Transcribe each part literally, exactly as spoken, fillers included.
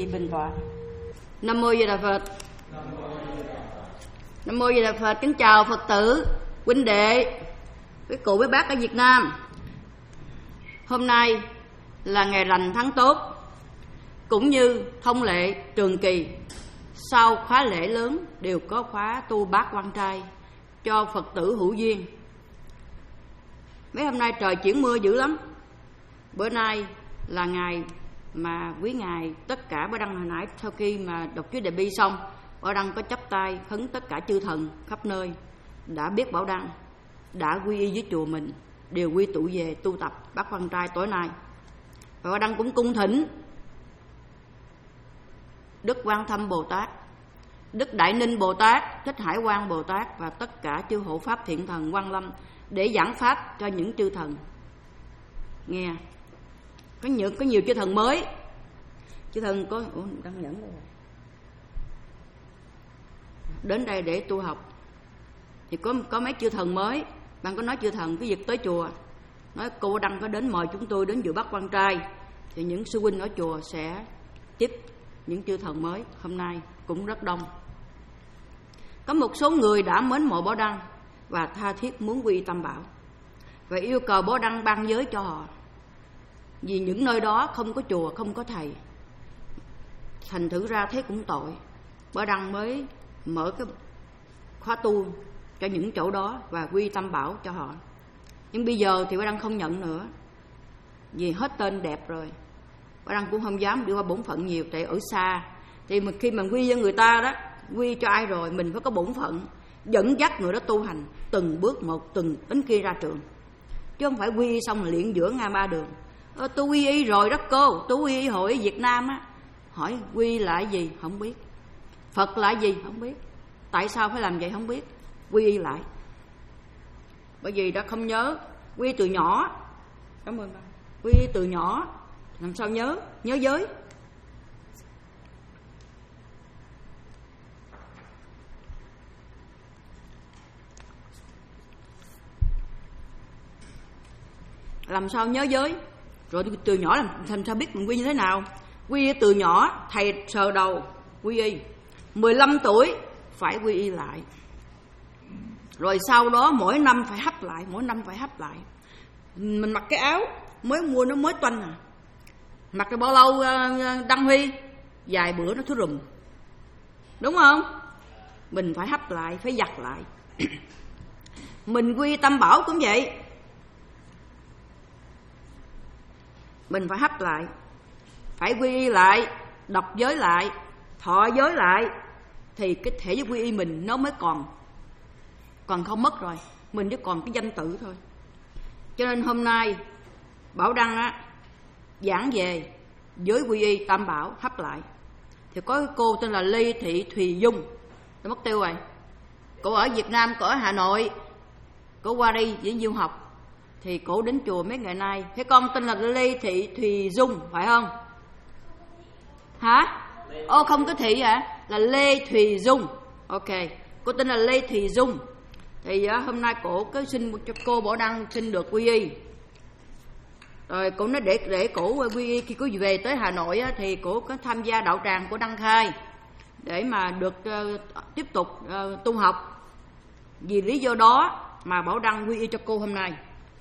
bình tọa. Nam mô Di Đà Phật. Nam mô Di Đà Phật. Kính chào Phật tử, huynh đệ, quý cụ quý bác ở Việt Nam. Hôm nay là ngày rằm tháng tốt, cũng như thông lệ trường kỳ sau khóa lễ lớn đều có khóa tu bát quan trai cho Phật tử hữu duyên. Mấy hôm nay trời chuyển mưa dữ lắm. Bữa nay là ngày mà quý ngài tất cả Bảo Đăng hồi nãy sau khi mà đọc chú Đại Bi xong, Bảo Đăng có chắp tay khấn tất cả chư thần khắp nơi đã biết Bảo Đăng đã quy y với chùa mình đều quy tụ về tu tập bát quan trai tối nay. Và Bảo Đăng cũng cung thỉnh Đức Quan Thâm Bồ Tát, Đức Đại Ninh Bồ Tát, Thích Hải Quang Bồ Tát và tất cả chư hộ pháp thiện thần Quang Lâm để giảng pháp cho những chư thần. Nghe, có nhiều có nhiều chư thần mới. Chư thần có ủa, đăng nhẫn rồi. Đến đây để tu học. Thì có có mấy chư thần mới. Bạn có nói chư thần cái việc tới chùa, nói cô Đăng có đến mời chúng tôi đến dự bát quan trai, thì những sư huynh ở chùa sẽ tiếp những chư thần mới. Hôm nay cũng rất đông. Có một số người đã mến mộ Bảo Đăng và tha thiết muốn quy y Tam Bảo và yêu cầu Bảo Đăng ban giới cho họ, vì những nơi đó không có chùa, không có thầy. Thành thử ra thấy cũng tội, Bảo Đăng mới mở cái khóa tu cho những chỗ đó và quy Tam Bảo cho họ. Nhưng bây giờ thì Bảo Đăng không nhận nữa, vì hết tên đẹp rồi. Bảo Đăng cũng không dám đi qua bổn phận nhiều, tại ở xa. Thì mà khi mình quy với người ta đó, quy cho ai rồi mình phải có bổn phận dẫn dắt người đó tu hành từng bước một, từng đến khi ra trường, chứ không phải quy xong là luyện giữa ngay ba đường. Ờ, tôi quy y rồi đó cô, tôi quy y hội Việt Nam á. Hỏi quy là gì? Không biết. Phật là gì? Không biết. Tại sao phải làm vậy? Không biết. Quy y lại. Bởi vì đã không nhớ. Quy từ nhỏ. Cảm ơn ba. Quy từ nhỏ làm sao nhớ? Nhớ giới. Làm sao nhớ giới? Rồi từ nhỏ làm thành sao biết mình quy như thế nào? Quy y từ nhỏ, thầy sờ đầu quy y. mười lăm tuổi phải quy y lại. Rồi sau đó mỗi năm phải hấp lại, mỗi năm phải hấp lại. Mình mặc cái áo mới mua nó mới toanh à. Mặc rồi bao lâu Đăng Huy? Vài bữa nó thối rùm. Đúng không? Mình phải hấp lại, phải giặt lại. Mình quy Tam Bảo cũng vậy. Mình phải hấp lại, phải quy y lại, đọc giới lại, thọ giới lại, thì cái thể giới quy y mình nó mới còn. Còn không mất rồi, mình chỉ còn cái danh tự thôi. Cho nên hôm nay Bảo Đăng á giảng về giới quy y Tam Bảo hấp lại. Thì có cái cô tên là Lê Thị Thùy Dung, nó mất tiêu rồi. Cô ở Việt Nam, cô ở Hà Nội, cô qua đây diễn du học. Thì cổ đến chùa mấy ngày nay. Thế con tên là Lê Thị Thùy Dung phải không? Hả? Ô không có Thị hả? Là Lê Thùy Dung. Ok, cô tên là Lê Thùy Dung. Thì á, hôm nay cổ cứ xin cho cô Bảo Đăng xin được quy y. Rồi cổ nói để để cổ quy y khi có về tới Hà Nội á, thì cổ có tham gia đạo tràng của Đăng Khai để mà được uh, tiếp tục uh, tu học. Vì lý do đó mà Bảo Đăng quy y cho cô hôm nay.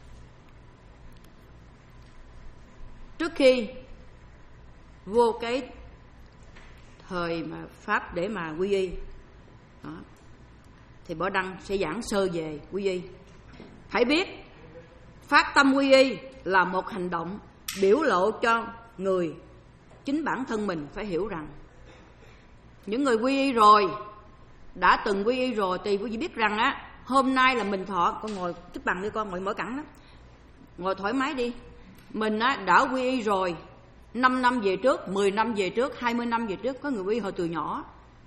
Trước khi vô cái thời mà Pháp để mà quy y đó, thì Bảo Đăng sẽ giảng sơ về quy y. Hãy biết phát tâm quy y là một hành động biểu lộ cho người chính bản thân mình phải hiểu rằng những người quy y rồi, đã từng quy y rồi thì quý vị biết rằng á, hôm nay là mình thọ. Con ngồi tiếp bằng đi con, ngồi mở cẳng đó, ngồi thoải mái đi. Mình á, đã quy y rồi năm năm về trước, mười năm về trước, hai mươi năm về trước. Có người quy y hồi từ nhỏ,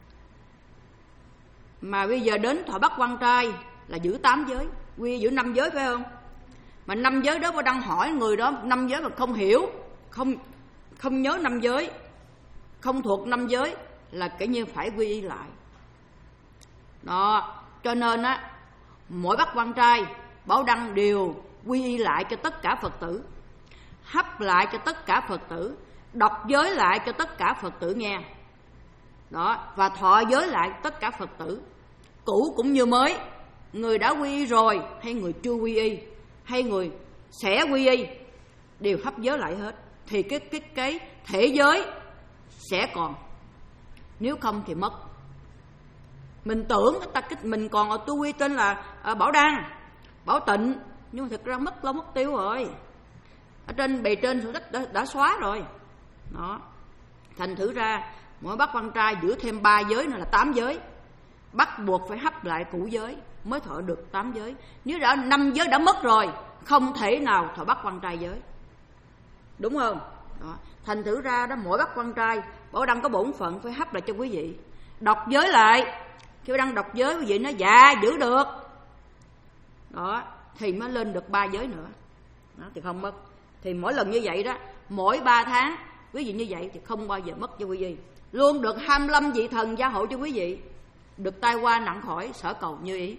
mà bây giờ đến thọ bát quan trai là giữ tám giới, quy y giữ năm giới phải không? Mà năm giới đó Bảo Đăng hỏi người đó năm giới mà không hiểu, không không nhớ năm giới, không thuộc năm giới là kể như phải quy y lại. Đó, cho nên á, mỗi bát quan trai Bảo Đăng đều quy y lại cho tất cả Phật tử, hấp lại cho tất cả Phật tử, đọc giới lại cho tất cả Phật tử nghe. Đó, và thọ giới lại tất cả Phật tử, cũ cũng như mới, người đã quy y rồi hay người chưa quy y hay người sẽ quy y đều hấp giới lại hết, thì cái cái cái thể giới sẽ còn, nếu không thì mất. Mình tưởng ta mình còn ở tu quy tên là à, Bảo Đăng, Bảo Tịnh, nhưng mà thực ra mất lâu mất tiêu rồi, ở trên bề trên sổ sách đã, đã xóa rồi. Đó, thành thử ra mỗi bác quan trai giữ thêm ba giới nữa là tám giới, bắt buộc phải hấp lại cũ giới mới thọ được tám giới. Nếu đã năm giới đã mất rồi, không thể nào thọ bắt quan trai giới, đúng không? Đó, thành thử ra đó, mỗi bác quan trai Bảo Đăng có bổn phận phải hấp lại cho quý vị, đọc giới lại. Khi Đăng đọc giới, quý vị nói dạ giữ được, đó thì mới lên được ba giới nữa. Đó, thì không mất. Thì mỗi lần như vậy đó, mỗi ba tháng quý vị như vậy thì không bao giờ mất cho quý vị, luôn được hai mươi lăm vị thần gia hộ cho quý vị, được tai qua nặng khỏi, sở cầu như ý.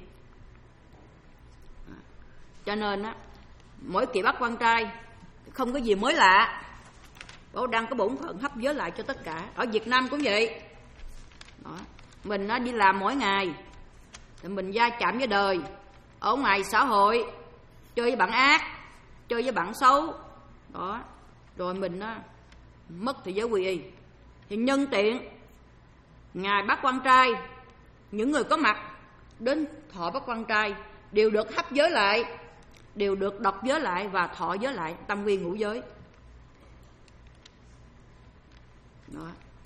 Cho nên á, mỗi kỳ bắt quan trai không có gì mới lạ, Bảo Đăng có bổn phận hấp giới lại cho tất cả. Ở Việt Nam cũng vậy. Đó, mình nó đi làm mỗi ngày thì mình va chạm với đời, ở ngoài xã hội chơi với bạn ác, chơi với bạn xấu, đó rồi mình nó mất thì giới quy y. Thì nhân tiện ngài bắt quan trai, những người có mặt đến thọ bắt quan trai đều được hấp giới lại, đều được đọc giới lại và thọ giới lại tam quy ngũ giới. Đó.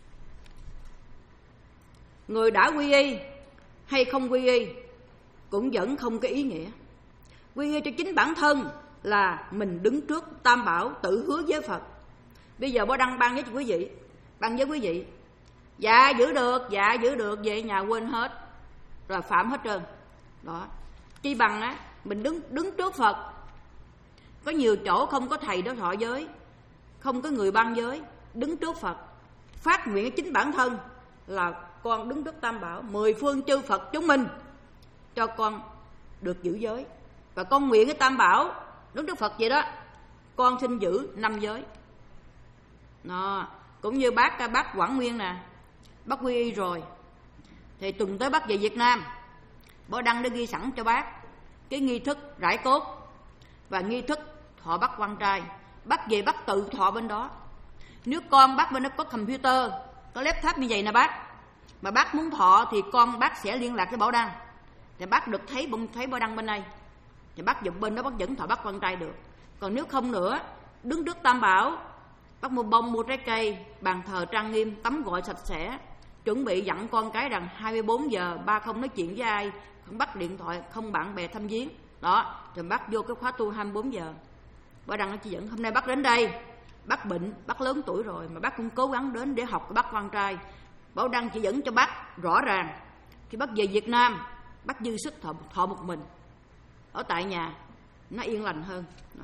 Người đã quy y hay không quy y cũng vẫn không có ý nghĩa. Quy y cho chính bản thân là mình đứng trước Tam Bảo tự hứa với Phật. Bây giờ Bảo Đăng ban với quý vị, ban với quý vị, dạ giữ được, dạ giữ được, về nhà quên hết, rồi phạm hết trơn. Đó, chi bằng á mình đứng đứng trước Phật. Có nhiều chỗ không có thầy đó thọ giới, không có người ban giới, đứng trước Phật phát nguyện chính bản thân là con đứng trước Tam Bảo, mười phương chư Phật chúng mình cho con được giữ giới, và con nguyện cái Tam Bảo đứng trước Phật vậy đó, con xin giữ năm giới. Đó, cũng như bác bác Quảng Nguyên nè, bác quy y rồi thì tuần tới bác về Việt Nam, Bảo Đăng đã ghi sẵn cho bác cái nghi thức rải cốt và nghi thức thọ bắt quan trai. Bác về bác tự thọ bên đó. Nếu con bác bên đó có computer, có laptop như vậy nè bác, mà bác muốn thọ thì con bác sẽ liên lạc với Bảo Đăng, thì bác được thấy thấy Bảo Đăng bên đây, thì bác dùng bên đó bác vẫn thọ bắt quan trai được. Còn nếu không nữa, đứng trước Tam Bảo, bác mua bông, mua trái cây, bàn thờ trang nghiêm, tắm gội sạch sẽ, chuẩn bị dặn con cái rằng hai mươi bốn giờ ba không nói chuyện với ai, không bắt điện thoại, không bạn bè thăm viếng. Đó, rồi bác vô cái khóa tu hai mươi bốn giờ. Bảo Đăng nó chỉ dẫn hôm nay bác đến đây, bác bệnh, bác lớn tuổi rồi mà bác cũng cố gắng đến để học cái bác quan trai. Bảo Đăng chỉ dẫn cho bác rõ ràng, khi bác về Việt Nam, bác dư sức thọ, thọ một mình ở tại nhà, nó yên lành hơn. Đó.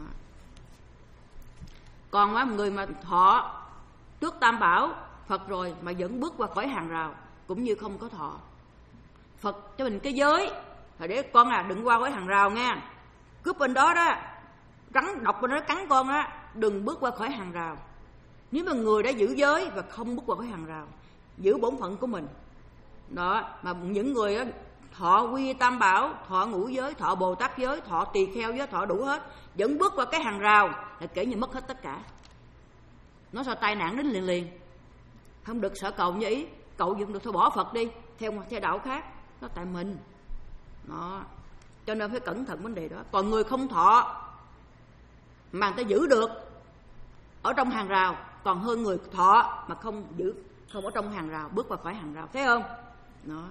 Còn á, người mà thọ trước Tam Bảo Phật rồi mà vẫn bước qua khỏi hàng rào cũng như không có thọ. Phật cho mình cái giới rồi để con à đừng qua khỏi hàng rào nha, cướp bên đó đó, rắn độc bên đó cắn con đó, đừng bước qua khỏi hàng rào. Nếu mà người đã giữ giới và không bước qua khỏi hàng rào, giữ bổn phận của mình đó, mà những người đó thọ quy Tam Bảo, thọ ngũ giới, thọ Bồ Tát giới, thọ tỳ kheo giới, thọ đủ hết, vẫn bước qua cái hàng rào là kể như mất hết tất cả. Nó sao tai nạn đến liền liền, không được sợ cầu như ý, cậu dùng được thôi bỏ Phật đi, theo theo đạo khác, nó tại mình. Đó, cho nên phải cẩn thận vấn đề đó. Còn người không thọ mà người ta giữ được ở trong hàng rào còn hơn người thọ mà không giữ, không ở trong hàng rào, bước vào khỏi hàng rào, thấy không? Đó.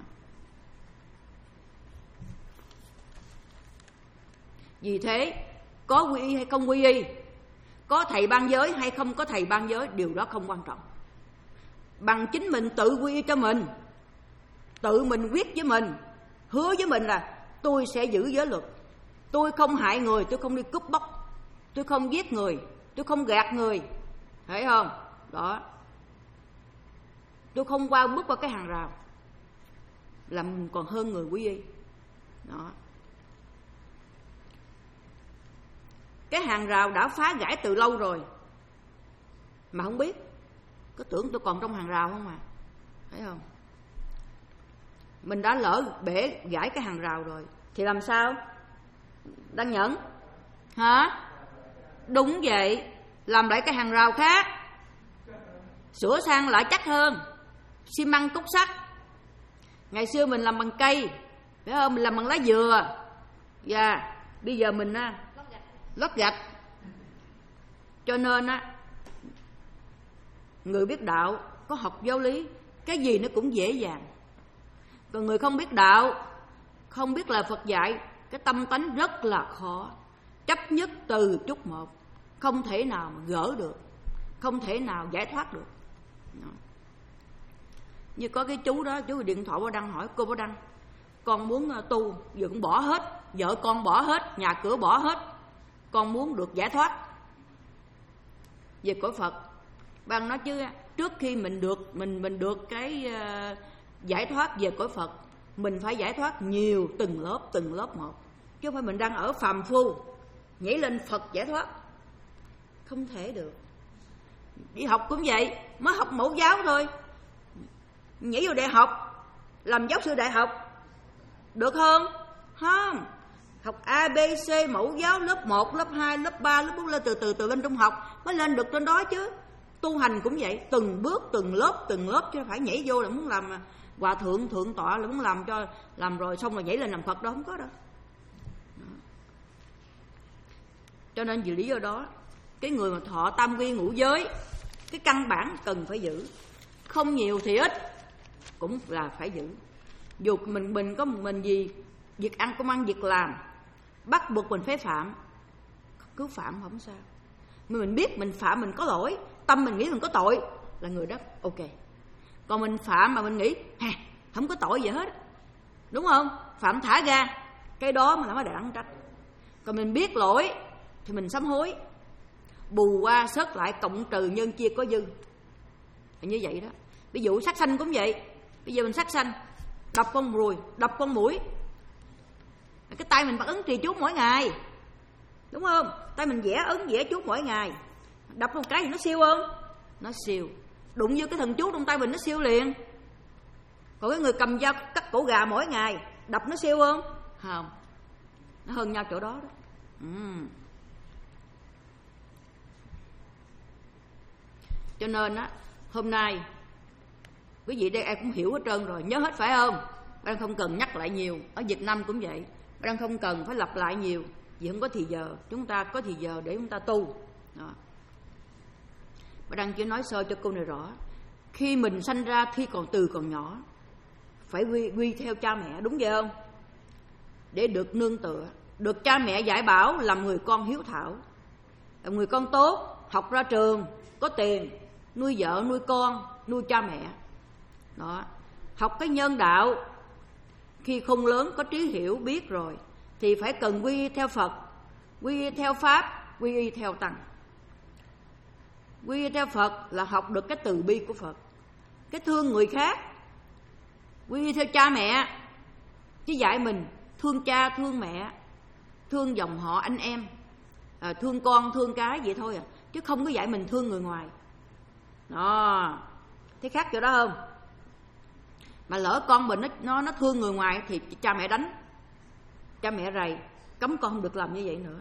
Vì thế, có quy y hay không quy y, có thầy ban giới hay không có thầy ban giới, điều đó không quan trọng. Bằng chính mình tự quy y cho mình, tự mình quyết với mình, hứa với mình là tôi sẽ giữ giới luật, tôi không hại người, tôi không đi cướp bóc, tôi không giết người, tôi không gạt người, thấy không? Đó, tôi không qua bước qua cái hàng rào, là mình còn hơn người quy y. Đó, cái hàng rào đã phá gãy từ lâu rồi mà không biết, Có tưởng tôi còn trong hàng rào không à? Thấy không? Mình đã lỡ bể gãy cái hàng rào rồi thì làm sao? Đang Nhẫn hả? Đúng vậy, làm lại cái hàng rào khác, sửa sang lại chắc hơn, xi măng cốt sắt. Ngày xưa mình làm bằng cây, phải không? Mình làm bằng lá dừa. Và yeah. Bây giờ mình á lót gạch. Cho nên á, người biết đạo, có học giáo lý, cái gì nó cũng dễ dàng. Còn người không biết đạo, không biết là Phật dạy, cái tâm tánh rất là khó. Chấp nhất từ chút một, không thể nào mà gỡ được, không thể nào giải thoát được. Như có cái chú đó, chú điện thoại Bảo Đăng hỏi: cô Bảo Đăng, con muốn tu, giờ cũng bỏ hết, vợ con bỏ hết, nhà cửa bỏ hết, con muốn được giải thoát về cõi Phật. Bạn nói chứ trước khi mình được mình mình được cái uh, giải thoát về cõi Phật, mình phải giải thoát nhiều từng lớp từng lớp một, chứ không phải mình đang ở phàm phu nhảy lên Phật giải thoát, không thể được. Đi học cũng vậy, mới học mẫu giáo thôi, nhảy vô đại học làm giáo sư đại học được không? Không. Học A, B, C, mẫu giáo lớp một, lớp hai, lớp ba, lớp bốn, lên từ từ từ lên trung học mới lên được trên đó chứ. Tu hành cũng vậy, từng bước, từng lớp, từng lớp, chứ phải nhảy vô là muốn làm hòa thượng, thượng tọa là muốn làm cho làm rồi xong rồi nhảy lên làm Phật đâu, không có đâu. Đó. Cho nên vì lý do đó, cái người mà thọ tam quy ngũ giới, cái căn bản cần phải giữ, không nhiều thì ít cũng là phải giữ. Dù mình mình có mình gì việc ăn công ăn việc làm bắt buộc mình phải phạm, cứ phạm không sao. Mình biết mình phạm mình có lỗi, tâm mình nghĩ mình có tội là người đó ok. Còn mình phạm mà mình nghĩ ha, không có tội gì hết, đúng không? Phạm thả ga, cái đó mà nó mới đáng trách. Còn mình biết lỗi thì mình sám hối, bù qua sớt lại, cộng trừ nhân chia có dư, như vậy đó. Ví dụ sát sanh cũng vậy, bây giờ mình sát sanh, đập con ruồi, đập con muỗi, cái tay mình bắt ấn trì chú mỗi ngày, đúng không? Tay mình vẽ ấn vẽ chú mỗi ngày, đập một cái thì nó siêu không? Nó siêu. Đụng vô cái thần chú trong tay mình nó siêu liền. Còn cái người cầm dao cắt cổ gà mỗi ngày, đập nó siêu không? Không. Nó hơn nhau chỗ đó đó. Ừ. Cho nên á, hôm nay quý vị đây ai cũng hiểu hết trơn rồi, nhớ hết phải không? Bạn không cần nhắc lại nhiều. Ở Việt Nam cũng vậy, bạn không cần phải lặp lại nhiều, vì không có thì giờ. Chúng ta có thì giờ để chúng ta tu đó. Bạn đang chỉ nói sơ cho cô này rõ. Khi mình sanh ra, khi còn từ còn nhỏ, phải quy, quy theo cha mẹ, đúng vậy không? Để được nương tựa, được cha mẹ dạy bảo, làm người con hiếu thảo, làm người con tốt, học ra trường, có tiền, nuôi vợ, nuôi con, nuôi cha mẹ đó. Học cái nhân đạo, khi khôn lớn có trí hiểu biết rồi thì phải cần quy y theo Phật, quy y theo Pháp, quy y theo Tăng. Quy y theo Phật là học được cái từ bi của Phật, cái thương người khác. Quy y theo cha mẹ, chứ dạy mình thương cha, thương mẹ, thương dòng họ anh em, à, thương con, thương cái vậy thôi à, chứ không có dạy mình thương người ngoài. Đó, thấy khác chỗ đó không? Mà lỡ con mình nó, nó, nó thương người ngoài thì cha mẹ đánh, cha mẹ rầy, cấm con không được làm như vậy nữa.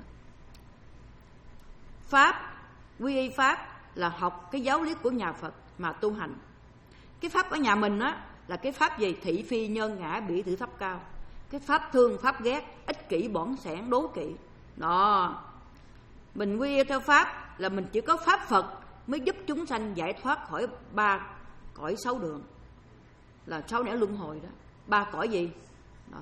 Pháp, quy y Pháp là học cái giáo lý của nhà Phật mà tu hành. Cái Pháp ở nhà mình á là cái Pháp gì? Thị phi, nhân ngã, bỉ thử thấp cao. Cái Pháp thương, Pháp ghét, ích kỷ, bỏng sẻn, đố kỵ. Đó, mình quy y theo Pháp là mình chỉ có Pháp Phật mới giúp chúng sanh giải thoát khỏi ba cõi sáu đường, là sáu nẻo luân hồi đó. Ba cõi gì? Đó.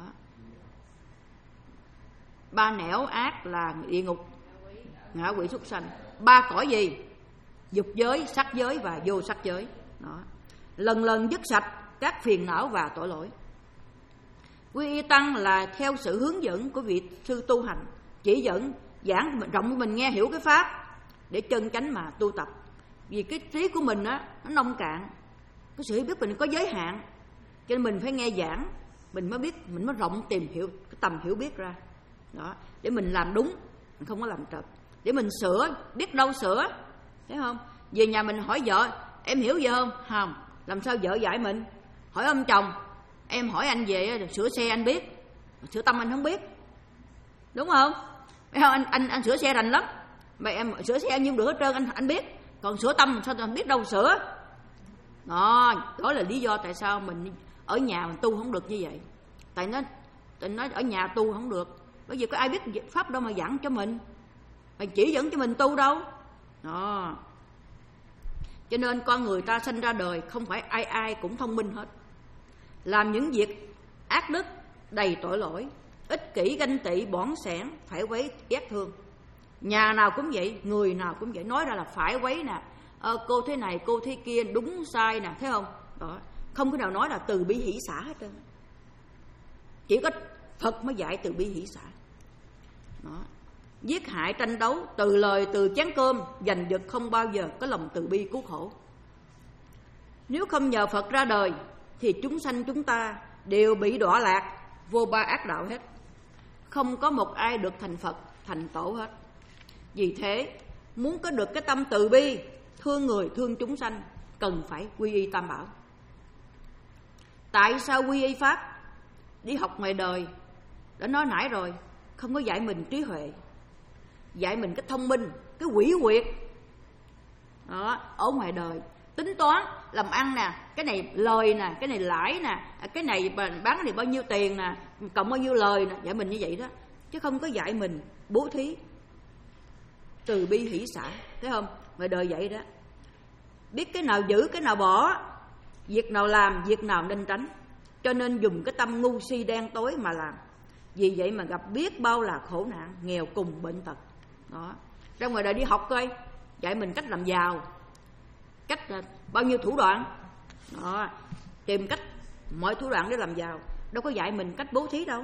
Ba nẻo ác là địa ngục, ngạ quỷ, súc sanh. Ba cõi gì? Dục giới, sắc giới và vô sắc giới. Đó. Lần lần dứt sạch các phiền não và tội lỗi. Quy y Tăng là theo sự hướng dẫn của vị sư tu hành, chỉ dẫn giảng rộng cho mình nghe hiểu cái Pháp để chân chánh mà tu tập. Vì cái trí của mình á nó nông cạn, cái sự hiểu biết mình có giới hạn, cho nên mình phải nghe giảng, mình mới biết, mình mới rộng tìm hiểu cái tầm hiểu biết ra đó, để mình làm đúng, mình không có làm trật, để mình sửa, biết đâu sửa, thấy không? Về nhà mình hỏi vợ, em hiểu gì không? Không. Làm sao vợ dạy mình? Hỏi ông chồng, em hỏi anh về sửa xe anh biết, sửa tâm anh không biết, đúng không? Anh anh anh sửa xe rành lắm, mà em sửa xe nhưng được hết trơn, anh anh biết, còn sửa tâm sao anh biết đâu sửa. Đó, đó là lý do tại sao mình ở nhà mình tu không được như vậy. Tại nó tại nó ở nhà tu không được, bởi vì có ai biết pháp đâu mà dẫn cho mình, mà chỉ dẫn cho mình tu đâu. Đó. Cho nên con người ta sinh ra đời không phải ai ai cũng thông minh hết. Làm những việc ác đức, đầy tội lỗi, ích kỷ, ganh tị, bỏn sẻn, phải quấy ghét thương. Nhà nào cũng vậy, người nào cũng vậy, nói ra là phải quấy nè, ờ, cô thế này, cô thế kia, đúng sai nè, thấy không? Đó. Không cái nào nói là từ bi hỷ xả hết trơn. Chỉ có Phật mới dạy từ bi hỷ xả. Đó. Giết hại tranh đấu, từ lời từ chén cơm, giành giật không bao giờ có lòng từ bi cứu khổ. Nếu không nhờ Phật ra đời thì chúng sanh chúng ta đều bị đọa lạc vô ba ác đạo hết. Không có một ai được thành Phật, thành tổ hết. Vì thế, muốn có được cái tâm từ bi, thương người, thương chúng sanh, cần phải quy y Tam Bảo. Tại sao quy y Pháp? Đi học ngoài đời, đã nói nãy rồi, không có dạy mình trí huệ, dạy mình cái thông minh, cái quỷ quyệt. Đó, ở ngoài đời tính toán làm ăn nè, cái này lời nè, cái này lãi nè, cái này bán cái này bao nhiêu tiền nè, cộng bao nhiêu lời nè, dạy mình như vậy đó, chứ không có dạy mình bố thí, từ bi hỷ xả, thấy không? Ngoài đời vậy đó, biết cái nào giữ, cái nào bỏ, việc nào làm, việc nào nên tránh, cho nên dùng cái tâm ngu si đen tối mà làm. Vì vậy mà gặp biết bao là khổ nạn, nghèo cùng bệnh tật. Đó. Ra ngoài đời đi học coi, dạy mình cách làm giàu, cách bao nhiêu thủ đoạn. Đó. Tìm cách mọi thủ đoạn để làm giàu, đâu có dạy mình cách bố thí đâu.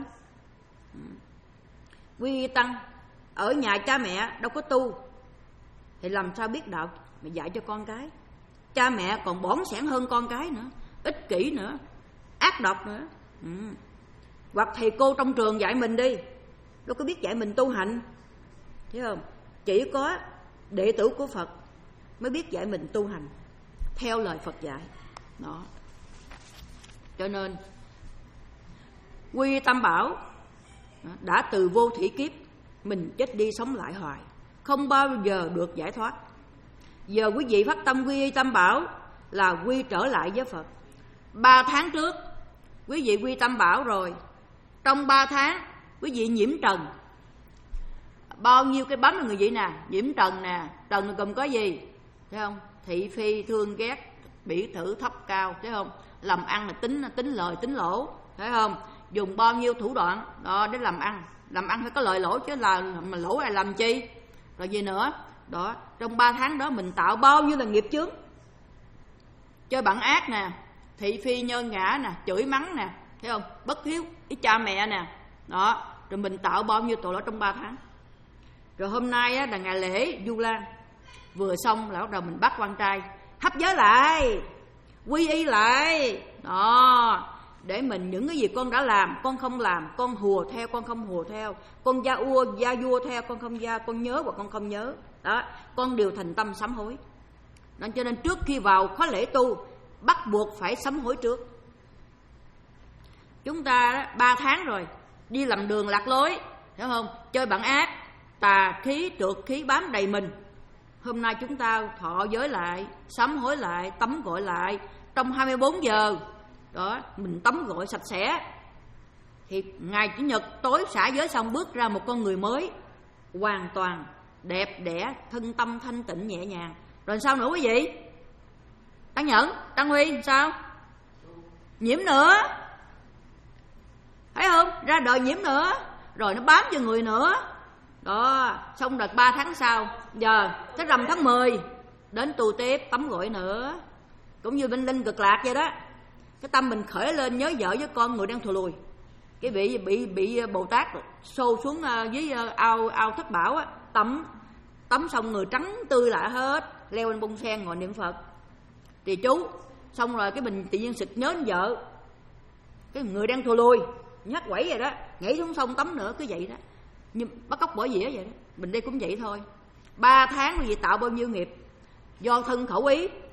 Quy y tăng, ở nhà cha mẹ đâu có tu thì làm sao biết đạo mà dạy cho con cái. Cha mẹ còn bỏn sẻn hơn con cái nữa, ích kỷ nữa, ác độc nữa. Ừ. Hoặc thầy cô trong trường dạy mình đi, đâu có biết dạy mình tu hành, thấy không? Chỉ có đệ tử của Phật mới biết dạy mình tu hành theo lời Phật dạy. Đó. Cho nên quy Tam Bảo đã từ vô thủy kiếp mình chết đi sống lại hoài, không bao giờ được giải thoát. Giờ quý vị phát tâm quy y Tam Bảo là quy trở lại với Phật. Ba tháng trước quý vị quy Tam Bảo rồi, trong ba tháng quý vị nhiễm trần, bao nhiêu cái bấm là người vậy nè, nhiễm trần nè. Trần gồm có gì, thấy không? Thị phi, thương ghét, bỉ thử, thấp cao, thấy không? Làm ăn là tính tính lời tính lỗ, thấy không? Dùng bao nhiêu thủ đoạn đó để làm ăn, làm ăn phải có lợi lỗ chứ, là mà lỗ ai làm chi. Rồi gì nữa đó, trong ba tháng đó mình tạo bao nhiêu là nghiệp chướng, chơi bạn ác nè, thị phi nhơn ngã nè, chửi mắng nè, thấy không? Bất hiếu với cha mẹ nè. Đó, rồi mình tạo bao nhiêu tội lỗi trong ba tháng. Rồi hôm nay á, là ngày lễ Vu Lan, vừa xong là bắt đầu mình bắt quan trai hấp giới lại, quy y lại. Đó, để mình những cái gì con đã làm, con không làm, con hùa theo, con không hùa theo, con gia ua, gia vua theo, con không gia, con nhớ hoặc con không nhớ. Đó, con đều thành tâm sám hối. Nên cho nên trước khi vào khóa lễ tu, bắt buộc phải sám hối trước. Chúng ta ba tháng rồi, đi lầm đường lạc lối, hiểu không? Chơi bạn ác, tà khí, trượt khí bám đầy mình. Hôm nay chúng ta thọ giới lại, sám hối lại, tắm gội lại trong hai mươi bốn giờ. Đó, mình tắm gội sạch sẽ thì ngày Chủ nhật tối xả giới xong bước ra một con người mới, hoàn toàn đẹp đẽ, thân tâm thanh tịnh nhẹ nhàng. Rồi sao nữa quý vị? Tăng Nhẫn, Tăng Huy sao? Nhiễm nữa, thấy không? Ra đời nhiễm nữa, rồi nó bám cho người nữa. Đó, xong đợt ba tháng sau, giờ tới rằm tháng mười đến tu tiếp, tắm gội nữa. Cũng như bên Linh Cực Lạc vậy đó. Cái tâm mình khởi lên nhớ vợ với con người đang thù lùi, cái bị bị bị Bồ Tát xô xuống dưới ao ao Thất Bảo á, tắm tắm xong người trắng tươi lại hết, leo lên bông sen ngồi niệm Phật thì chú. Xong rồi cái mình tự nhiên sực nhớ đến vợ, cái người đang thù lùi nhát quẩy vậy đó, nhảy xuống sông tắm nữa, cứ vậy đó, như bắt cóc bỏ dĩa vậy đó. Mình đây cũng vậy thôi. Ba tháng vì tạo bao nhiêu nghiệp do thân khẩu ý,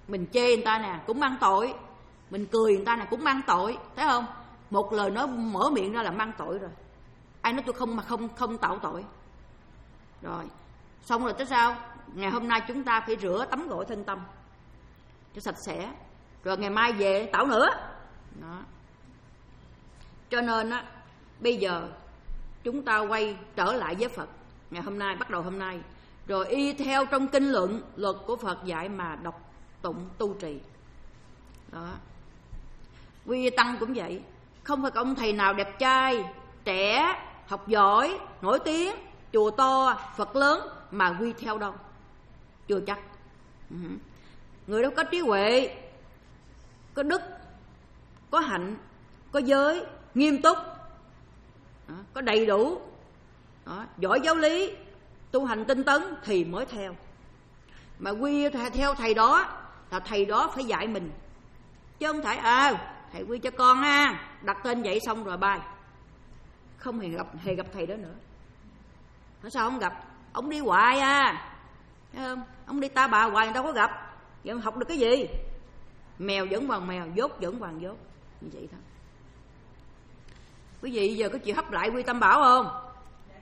Mình chê người ta nè cũng mang tội, mình cười người ta nè cũng mang tội, thấy không? Một lời nói mở miệng ra là mang tội rồi. Ai nói tôi không mà không không tạo tội. Rồi xong rồi tới sao? Ngày hôm nay chúng ta phải rửa tắm gội thân tâm cho sạch sẽ, rồi ngày mai về tạo nữa. Đó. Cho nên á, bây giờ chúng ta quay trở lại với Phật ngày hôm nay, bắt đầu hôm nay, rồi y theo trong kinh luận luật của Phật dạy mà đọc tụng tu trì. Đó. Quy Tăng cũng vậy, không phải ông thầy nào đẹp trai, trẻ, học giỏi, nổi tiếng, chùa to, Phật lớn mà quy theo đâu. Chưa chắc. Người đó có trí huệ, có đức, có hạnh, có giới, nghiêm túc, đó, có đầy đủ, đó, giỏi giáo lý, tu hành tinh tấn thì mới theo. Mà quy theo thầy đó là thầy đó phải dạy mình, chứ không phải à thầy quy cho con ha, đặt tên vậy xong rồi bay, không hề gặp hề gặp thầy đó nữa. Nói sao không gặp? Ông đi hoài à, thấy không? Ông đi ta bà hoài đâu có gặp, vậy học được cái gì? Mèo vẫn bằng mèo, dốt vẫn bằng dốt, như vậy thôi. Quý vị giờ có chịu hấp lại quy Tam Bảo không?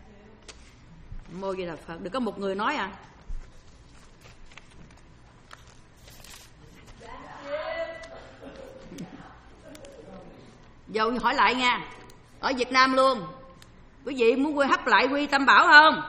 Mô Di Đà Phật. Được có một người nói à? Giờ hỏi lại nha, ở Việt Nam luôn, quý vị muốn quy hấp lại quy Tam Bảo không?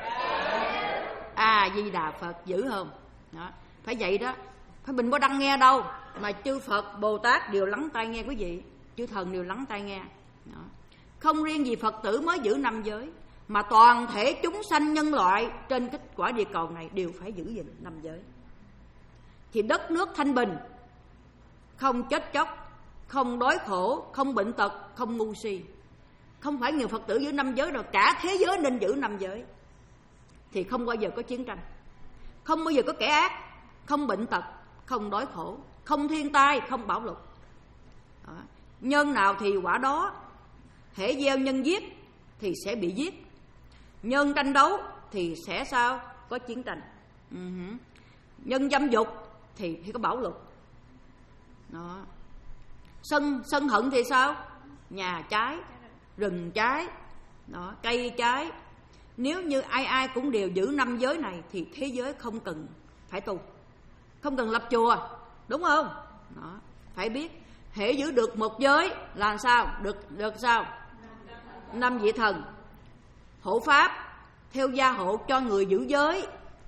À Di Đà Phật, dữ không? Đó, phải vậy đó, phải mình có đăng nghe đâu mà chư Phật Bồ Tát đều lắng tai nghe quý vị, chư thần đều lắng tai nghe. Đó. Không riêng gì Phật tử mới giữ năm giới, mà toàn thể chúng sanh nhân loại trên cái quả địa cầu này đều phải giữ gìn năm giới, thì đất nước thanh bình, không chết chóc, không đói khổ, không bệnh tật, không ngu si. Không phải người Phật tử giữ năm giới đâu, cả thế giới nên giữ năm giới, thì không bao giờ có chiến tranh, không bao giờ có kẻ ác, không bệnh tật, không đói khổ, không thiên tai, không bão lụt. Đó. Nhân nào thì quả đó, hễ gieo nhân giết thì sẽ bị giết, nhân tranh đấu thì sẽ sao? Có chiến tranh. Uh-huh. Nhân dâm dục thì, thì có bão lụt. Đó. Sân, sân hận thì sao? Nhà cháy, rừng cháy, đó, cây cháy. Nếu như ai ai cũng đều giữ năm giới này thì thế giới không cần phải tu, không cần lập chùa, đúng không? Đó. Phải biết hễ giữ được một giới là sao? Được được sao? Năm vị thần hộ pháp theo gia hộ cho người giữ giới.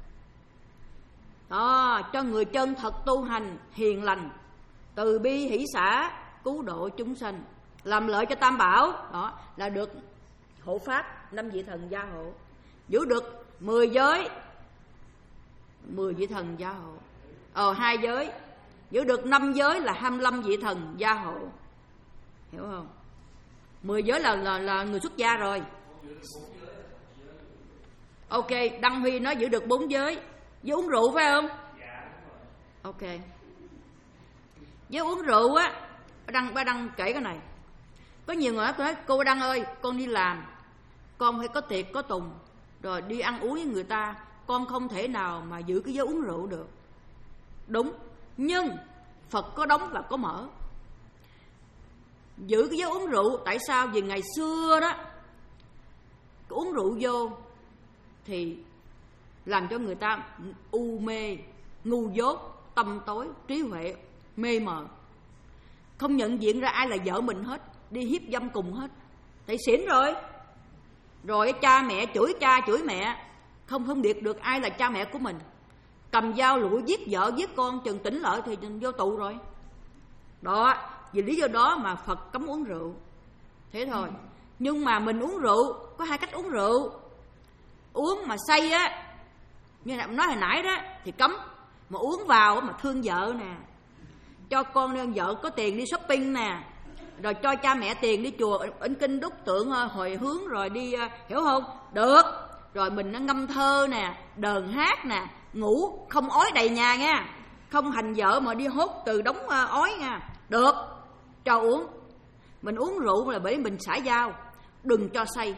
Đó, cho người chân thật tu hành hiền lành, từ bi hỷ xả, cứu độ chúng sanh, làm lợi cho Tam Bảo. Đó là được hộ pháp, năm vị thần gia hộ. Giữ được mười giới, mười vị thần gia hộ. Ờ hai giới, giữ được năm giới là hai mươi lăm vị thần gia hộ, hiểu không? Mười giới là, là là người xuất gia rồi. Ok, Đăng Huy nói giữ được bốn giới. Với uống rượu phải không? Ok. Với uống rượu á, Đăng ba Đăng kể cái này. Có nhiều người nói cô Đăng ơi, con đi làm, con phải có tiệc có tùng, rồi đi ăn uống với người ta, con không thể nào mà giữ cái giới uống rượu được. Đúng, nhưng Phật có đóng và có mở. Giữ cái giới uống rượu, tại sao? Vì ngày xưa đó, uống rượu vô thì làm cho người ta u mê, ngu dốt, tâm tối, trí huệ mê mờ, không nhận diện ra ai là vợ mình hết, đi hiếp dâm cùng hết. Tại xỉn rồi. Rồi cha mẹ chửi cha chửi mẹ, không phân biệt được ai là cha mẹ của mình. Cầm dao lụi giết vợ giết con, chừng tỉnh lợi thì vô tù rồi. Đó, vì lý do đó mà Phật cấm uống rượu. Thế thôi. Nhưng mà mình uống rượu có hai cách uống rượu. Uống mà say á, như nói hồi nãy đó thì cấm. Mà uống vào mà thương vợ nè, cho con nên vợ có tiền đi shopping nè, rồi cho cha mẹ tiền đi chùa in kinh đúc tượng hồi hướng, rồi đi, hiểu không? Được. Rồi mình nó ngâm thơ nè, đờn hát nè, ngủ không ói đầy nhà nha, không hành vợ mà đi hốt từ đống ói nha. Được, cho uống. Mình uống rượu là bởi mình xả dao, đừng cho say.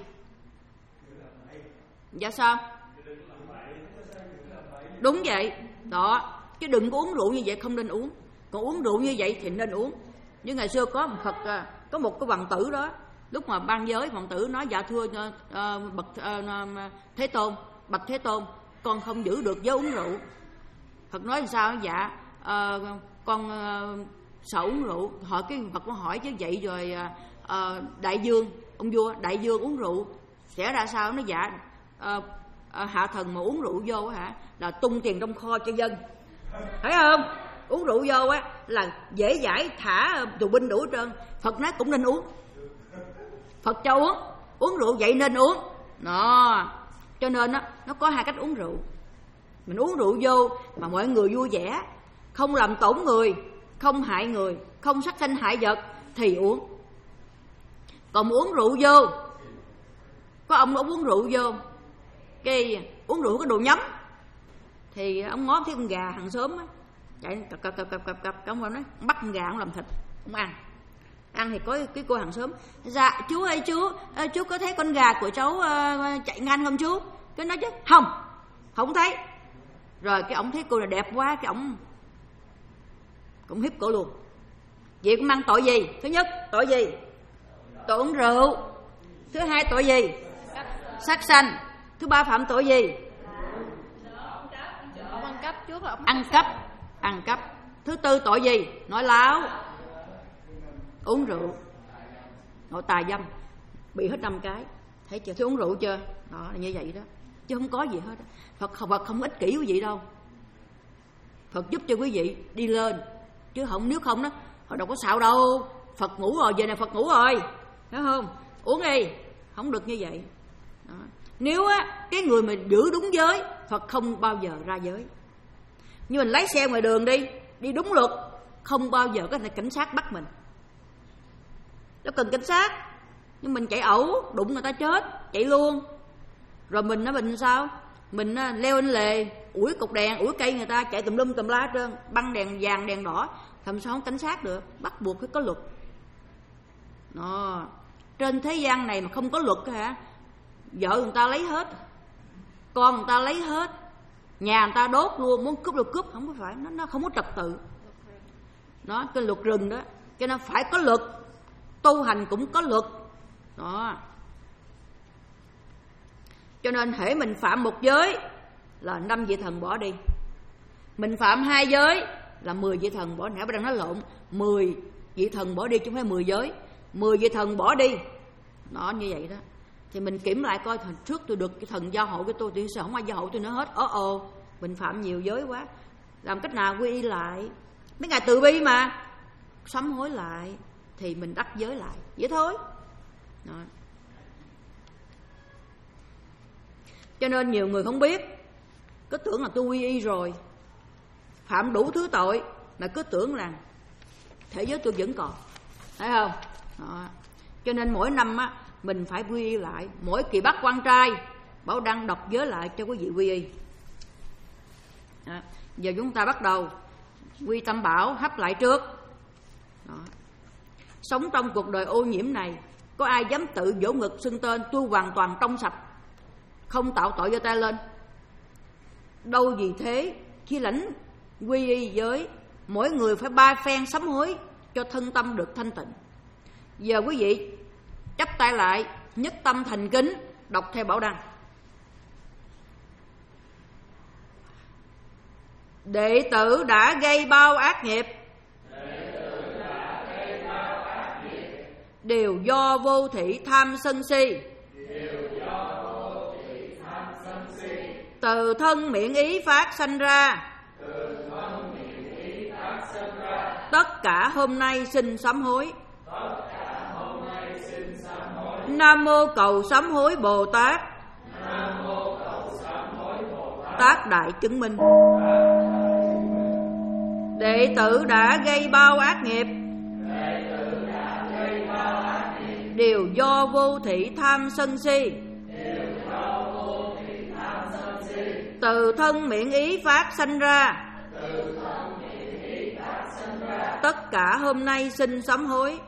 Dạ sao? Đúng vậy. Đó, chứ đừng có uống rượu như vậy, không nên uống. Còn uống rượu như vậy thì nên uống. Như ngày xưa có một Phật, có một cái hoàng tử đó, lúc mà ban giới, hoàng tử nói dạ thưa uh, bậc uh, Thế Tôn, bạch Thế Tôn, con không giữ được giới uống rượu. Phật nói làm sao? Dạ uh, con uh, sợ uống rượu. Hỏi cái Phật có hỏi chứ vậy rồi uh, đại dương, ông vua đại dương uống rượu sẽ ra sao? Nó dạ uh, uh, hạ thần mà uống rượu vô hả là tung tiền trong kho cho dân, thấy không? Uống rượu vô á là dễ dãi thả tù binh đủ hết trơn. Phật nói cũng nên uống, Phật cho uống, uống rượu vậy nên uống đó. Cho nên á nó có hai cách uống rượu. Mình uống rượu vô mà mọi người vui vẻ, không làm tổn người, không hại người, không sát sanh hại vật thì uống. Còn uống rượu vô, có ông ông uống rượu vô cái uống rượu cái đồ nhắm thì ông ngó thấy con gà hàng xóm á chạy cặp cặp cặp cặp cặp cặp ông nói bắt con gà ông làm thịt không ăn. Ăn thì có cái cô hàng xóm, dạ chú ơi chú, chú có thấy con gà của cháu uh, chạy ngang không chú? Cái nói chứ không, không thấy. Rồi cái ông thấy cô là đẹp quá, cái ông cũng hiếp cổ luôn. Vậy cũng mang tội gì? Thứ nhất tội gì? Tội uống rượu. Thứ hai tội gì? Sát sanh. Thứ ba phạm tội gì? Ăn cắp trước là ăn cắp. Ăn cắp. Thứ tư tội gì? Nói láo. Uống rượu, nội tà dâm, bị hết năm cái. Thấy chưa? Thấy uống rượu chưa? Đó là như vậy đó, chứ không có gì hết. Phật Phật không ích kỷ quý vị đâu. Phật giúp cho quý vị đi lên, chứ không nếu không đó họ đâu có xạo đâu. Phật ngủ rồi, giờ này Phật ngủ rồi, thấy không? Uống đi, không được như vậy đó. Nếu á cái người mình giữ đúng giới, Phật không bao giờ ra giới. Như mình lái xe ngoài đường đi, đi đúng luật, không bao giờ có thể cảnh sát bắt mình. Nó cần cảnh sát, nhưng mình chạy ẩu, đụng người ta chết, chạy luôn. Rồi mình nó mình sao? Mình leo lên lề, ủi cột đèn, ủi cây người ta, chạy tùm lum tùm la hết trơn, băng đèn vàng, đèn đỏ, làm sao không cảnh sát được? Bắt buộc phải có luật. Đó. Trên thế gian này mà không có luật hả? Vợ người ta lấy hết, con người ta lấy hết, nhà người ta đốt luôn, muốn cướp được cướp, không có phải, nó nó không có trật tự. Đó, cái luật rừng đó, cho nên phải có luật. Tu hành cũng có luật đó. Cho nên hễ mình phạm một giới là năm vị thần bỏ đi, mình phạm hai giới là mười vị thần bỏ. Nãy bà đang nói lộn, mười vị thần bỏ đi chứ không phải mười giới. Mười vị thần bỏ đi đó, như vậy đó. Thì mình kiểm lại coi, hồi trước tôi được cái thần gia hộ của tôi, tôi sao không ai gia hộ tôi nữa hết. Ồ ồ, mình phạm nhiều giới quá, làm cách nào quy y lại. Mấy ngài từ bi mà, sám hối lại thì mình đắc giới lại, vậy thôi đó. Cho nên nhiều người không biết, cứ tưởng là tôi quy y rồi, phạm đủ thứ tội, mà cứ tưởng là thể giới tôi vẫn còn, thấy không đó. Cho nên mỗi năm á mình phải quy y lại. Mỗi kỳ bắt quan trai Bảo Đăng đọc giới lại cho quý vị quy y đó. Giờ chúng ta bắt đầu quy tam bảo hấp lại trước đó. Sống trong cuộc đời ô nhiễm này, có ai dám tự vỗ ngực xưng tên tôi hoàn toàn trong sạch, không tạo tội cho ta lên? Đâu vì thế, khi lãnh quy y giới, mỗi người phải ba phen sám hối cho thân tâm được thanh tịnh. Giờ quý vị chắp tay lại, nhất tâm thành kính đọc theo Bảo Đăng. Đệ tử đã gây bao ác nghiệp, đều do vô thị tham sân si, từ thân miệng ý phát sanh ra, tất cả hôm nay xin sám hối. Nam mô cầu sám hối Bồ Tát, tác đại chứng minh. Đệ tử đã gây bao ác nghiệp, đều do vô thị tham sân si, từ thân miệng ý phát sanh ra, tất cả hôm nay xin sám hối.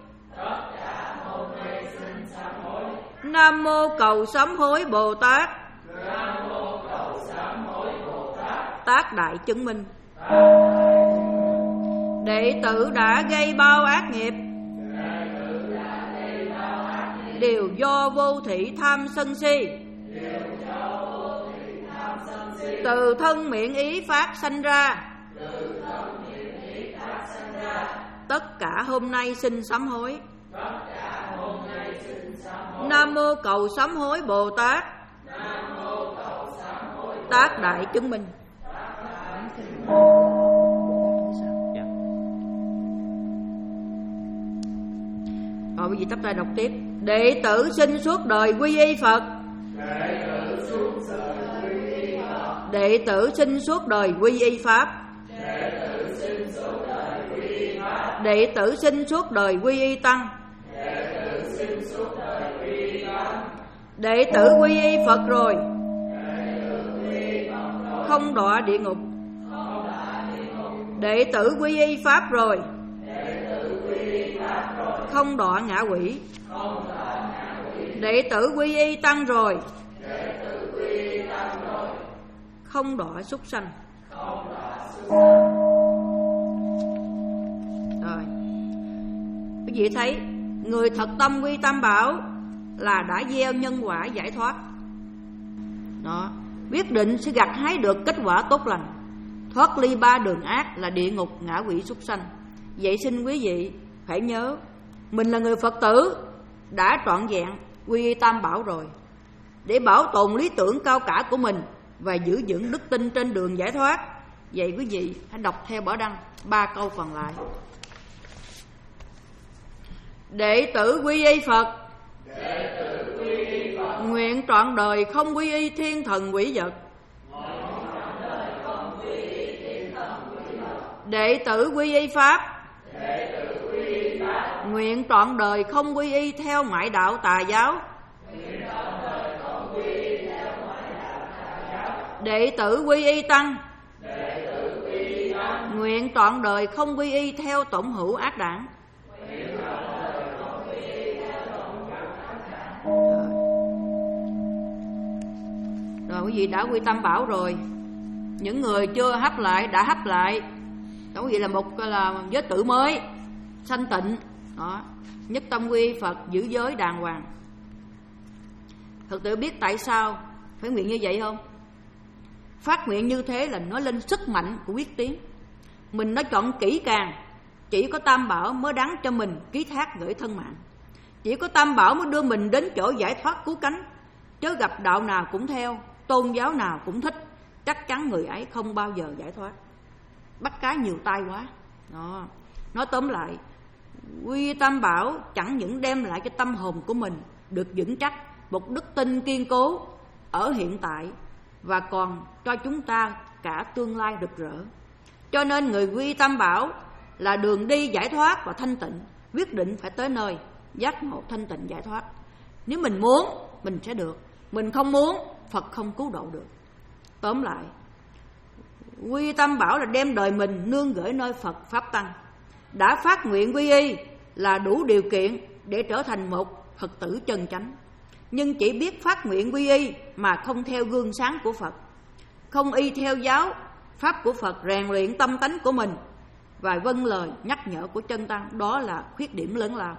Nam mô cầu sám hối Bồ Tát, tác đại chứng minh. Đệ tử đã gây bao ác nghiệp, đều do vô thị tham sân si, từ thân miệng ý pháp sanh ra. Tất cả hôm nay xin sám hối. Nam mô cầu sám hối Bồ Tát, tác đại chứng minh. Rồi quý vị chắp tay đọc tiếp. Đệ tử xin suốt đời quy y Phật. Đệ tử xin suốt đời quy y Pháp. Đệ tử xin suốt đời quy y Tăng. Đệ tử quy y Phật rồi, không đọa địa ngục. Đệ tử quy y Pháp rồi, không đọa ngạ quỷ. Đệ tử quy y Tăng rồi, không đọa súc sanh. Rồi, quý vị thấy người thật tâm quy Tam Bảo là đã gieo nhân quả giải thoát. Đó, quyết định sẽ gặt hái được kết quả tốt lành, thoát ly ba đường ác là địa ngục, ngạ quỷ, súc sanh. Vậy xin quý vị phải nhớ, mình là người Phật tử đã trọn vẹn quy y Tam Bảo rồi. Để bảo tồn lý tưởng cao cả của mình và giữ vững đức tin trên đường giải thoát, vậy quý vị hãy đọc theo Bảo Đăng ba câu còn lại. Đệ tử quy y Phật, nguyện trọn đời không quy y thiên thần quỷ vật. Đệ tử quy y Pháp, nguyện trọn đời không quy y theo ngoại đạo tà giáo. Đệ tử quy y Tăng, nguyện trọn đời không quy y theo tổn hữu ác đảng. Rồi quý vị đã quy Tam Bảo rồi. Những người chưa hấp lại đã hấp lại. Đó, quý vị là một là giới tử mới, sanh tịnh. Đó, nhất tâm quy Phật, giữ giới đàng hoàng. Phật tử biết tại sao phải nguyện như vậy không? Phát nguyện như thế là nói lên sức mạnh của quyết tiến. Mình nói chọn kỹ càng, chỉ có Tam Bảo mới đáng cho mình ký thác gửi thân mạng. Chỉ có Tam Bảo mới đưa mình đến chỗ giải thoát cứu cánh. Chớ gặp đạo nào cũng theo, tôn giáo nào cũng thích, chắc chắn người ấy không bao giờ giải thoát. Bắt cá nhiều tai quá. Đó. Nói tóm lại, quy Tam Bảo chẳng những đem lại cho tâm hồn của mình được vững chắc, một đức tin kiên cố ở hiện tại, và còn cho chúng ta cả tương lai rực rỡ. Cho nên người quy Tam Bảo là đường đi giải thoát và thanh tịnh, quyết định phải tới nơi giác ngộ thanh tịnh giải thoát. Nếu mình muốn, mình sẽ được. Mình không muốn, Phật không cứu độ được. Tóm lại, quy Tam Bảo là đem đời mình nương gửi nơi Phật Pháp Tăng. Đã phát nguyện quy y là đủ điều kiện để trở thành một Phật tử chân chánh. Nhưng chỉ biết phát nguyện quy y mà không theo gương sáng của Phật, không y theo giáo pháp của Phật, rèn luyện tâm tánh của mình và vâng lời nhắc nhở của chân tăng, đó là khuyết điểm lớn lao.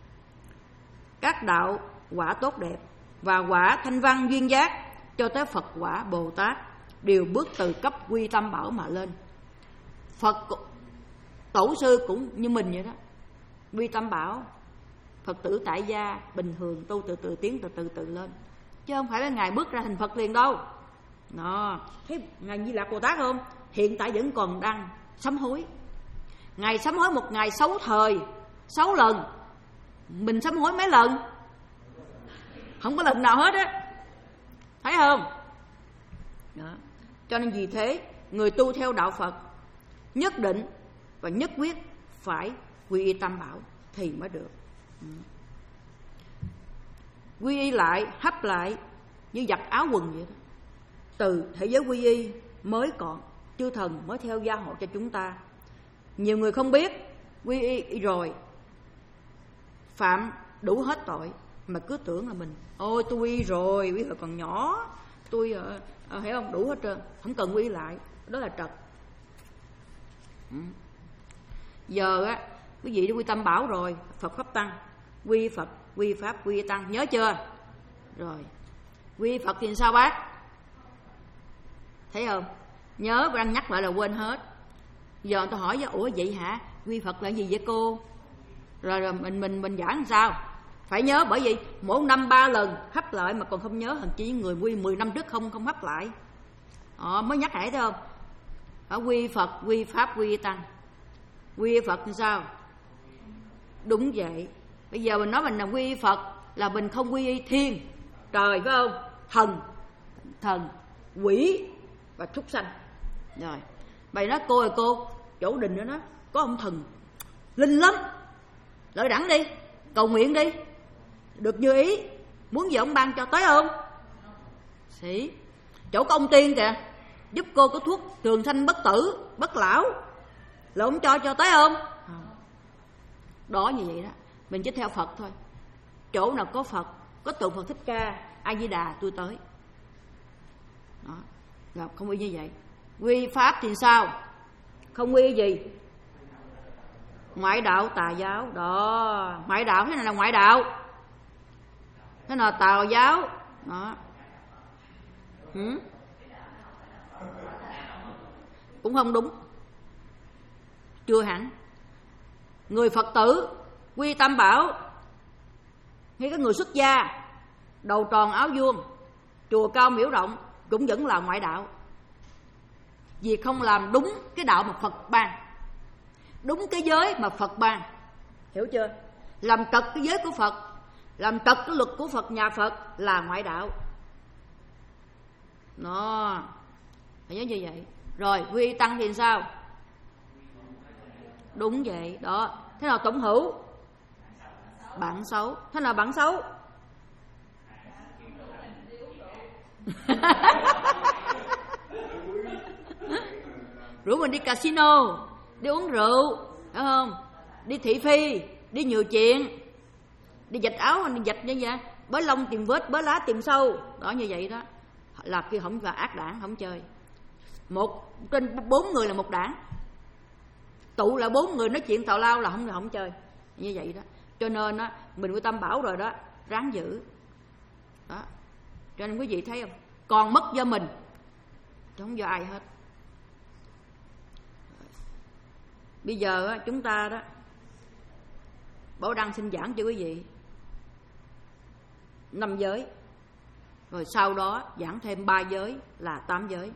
Các đạo quả tốt đẹp và quả thanh văn duyên giác cho tới Phật quả Bồ Tát đều bước từ cấp quy Tam Bảo mà lên. Phật tổ sư cũng như mình vậy đó, quy Tam Bảo. Phật tử tại gia bình thường tu từ từ tiến từ từ từ lên, chứ không phải là Ngài bước ra thành Phật liền đâu. Đó, thấy Ngài Di Lạc Bồ Tát không? Hiện tại vẫn còn đang sám hối. Ngài sám hối một ngày sáu thời, sáu lần. Mình sám hối mấy lần? Không có lần nào hết á. Thấy không? Đó. Cho nên vì thế, người tu theo đạo Phật nhất định và nhất quyết phải quy y Tam Bảo thì mới được. Quy y lại, hấp lại như giặt áo quần vậy đó. Từ thế giới quy y mới còn, chư thần mới theo gia hộ cho chúng ta. Nhiều người không biết, quy y rồi phạm đủ hết tội, mà cứ tưởng là mình ôi tôi quy rồi, quy hồi còn nhỏ, tôi à, à, hiểu không, đủ hết trơn, không cần quy lại, đó là trật. Ừ. Giờ á, quý vị đã quy tâm bảo rồi, Phật Pháp Tăng, quy Phật, quy Pháp, quy Tăng, nhớ chưa? Rồi, quy Phật thì sao bác? Thấy không? Nhớ đang nhắc lại là quên hết. Giờ tôi hỏi, ủa vậy hả? Quy Phật là gì vậy cô? Rồi, rồi mình mình mình giảng làm sao? Phải nhớ, bởi vì mỗi năm ba lần hấp lại mà còn không nhớ, thậm chí người quy mười năm trước không không hấp lại. Ờ, mới nhắc lại thấy không? Ở quy Phật, quy Pháp, quy Tăng. Quy Phật thì sao? Đúng vậy. Bây giờ mình nói mình là quy Phật là mình không quy thiên, trời phải không? Thần, thần, quỷ và súc sanh. Rồi, vậy đó cô ơi cô, chỗ đình đó, đó có ông thần linh lắm, lợi đẳng đi, cầu nguyện đi, được như ý, muốn gì ông ban cho, tới không? Sĩ, chỗ có ông tiên kìa, giúp cô có thuốc trường sanh bất tử, bất lão, là ông cho cho tới không? Đó, như vậy đó, mình chỉ theo Phật thôi. Chỗ nào có Phật, có tượng Phật Thích Ca, A Di Đà, tôi tới. Đó, là không quy như vậy. Quy Pháp thì sao? Không quy gì? Ngoại đạo, tà giáo. Đó, ngoại đạo, thế này là ngoại đạo, thế nào tà giáo. Đó. Ừ? Cũng không đúng, chưa hẳn. Người Phật tử quy tam bảo, hay cái người xuất gia đầu tròn áo vuông, chùa cao miễu rộng, cũng vẫn là ngoại đạo, vì không làm đúng cái đạo mà Phật ban, đúng cái giới mà Phật ban, hiểu chưa? Làm trật cái giới của Phật, làm trật cái luật của Phật, nhà Phật là ngoại đạo. Nó phải nhớ như vậy. Rồi quy tăng thì sao? Đúng vậy đó. Thế nào tổng hữu? Bạn xấu. Thế nào bạn xấu? Rủ mình đi casino, đi uống rượu, đúng không? Đi thị phi, đi nhiều chuyện, đi vạch áo, đi vạch như vậy, bới lông tìm vết, bới lá tìm sâu, đó như vậy đó, là kia không là ác đảng, không chơi. Một trên bốn người là một đảng, tụ là bốn người nói chuyện tào lao là không là không chơi, như vậy đó. Cho nên á, mình quy tâm bảo rồi đó, ráng giữ đó. Cho nên quý vị thấy không, còn mất do mình chứ không do ai hết. Bây giờ á, chúng ta đó, Bảo Đăng xin giảng cho quý vị năm giới, rồi sau đó giảng thêm ba giới là tám giới.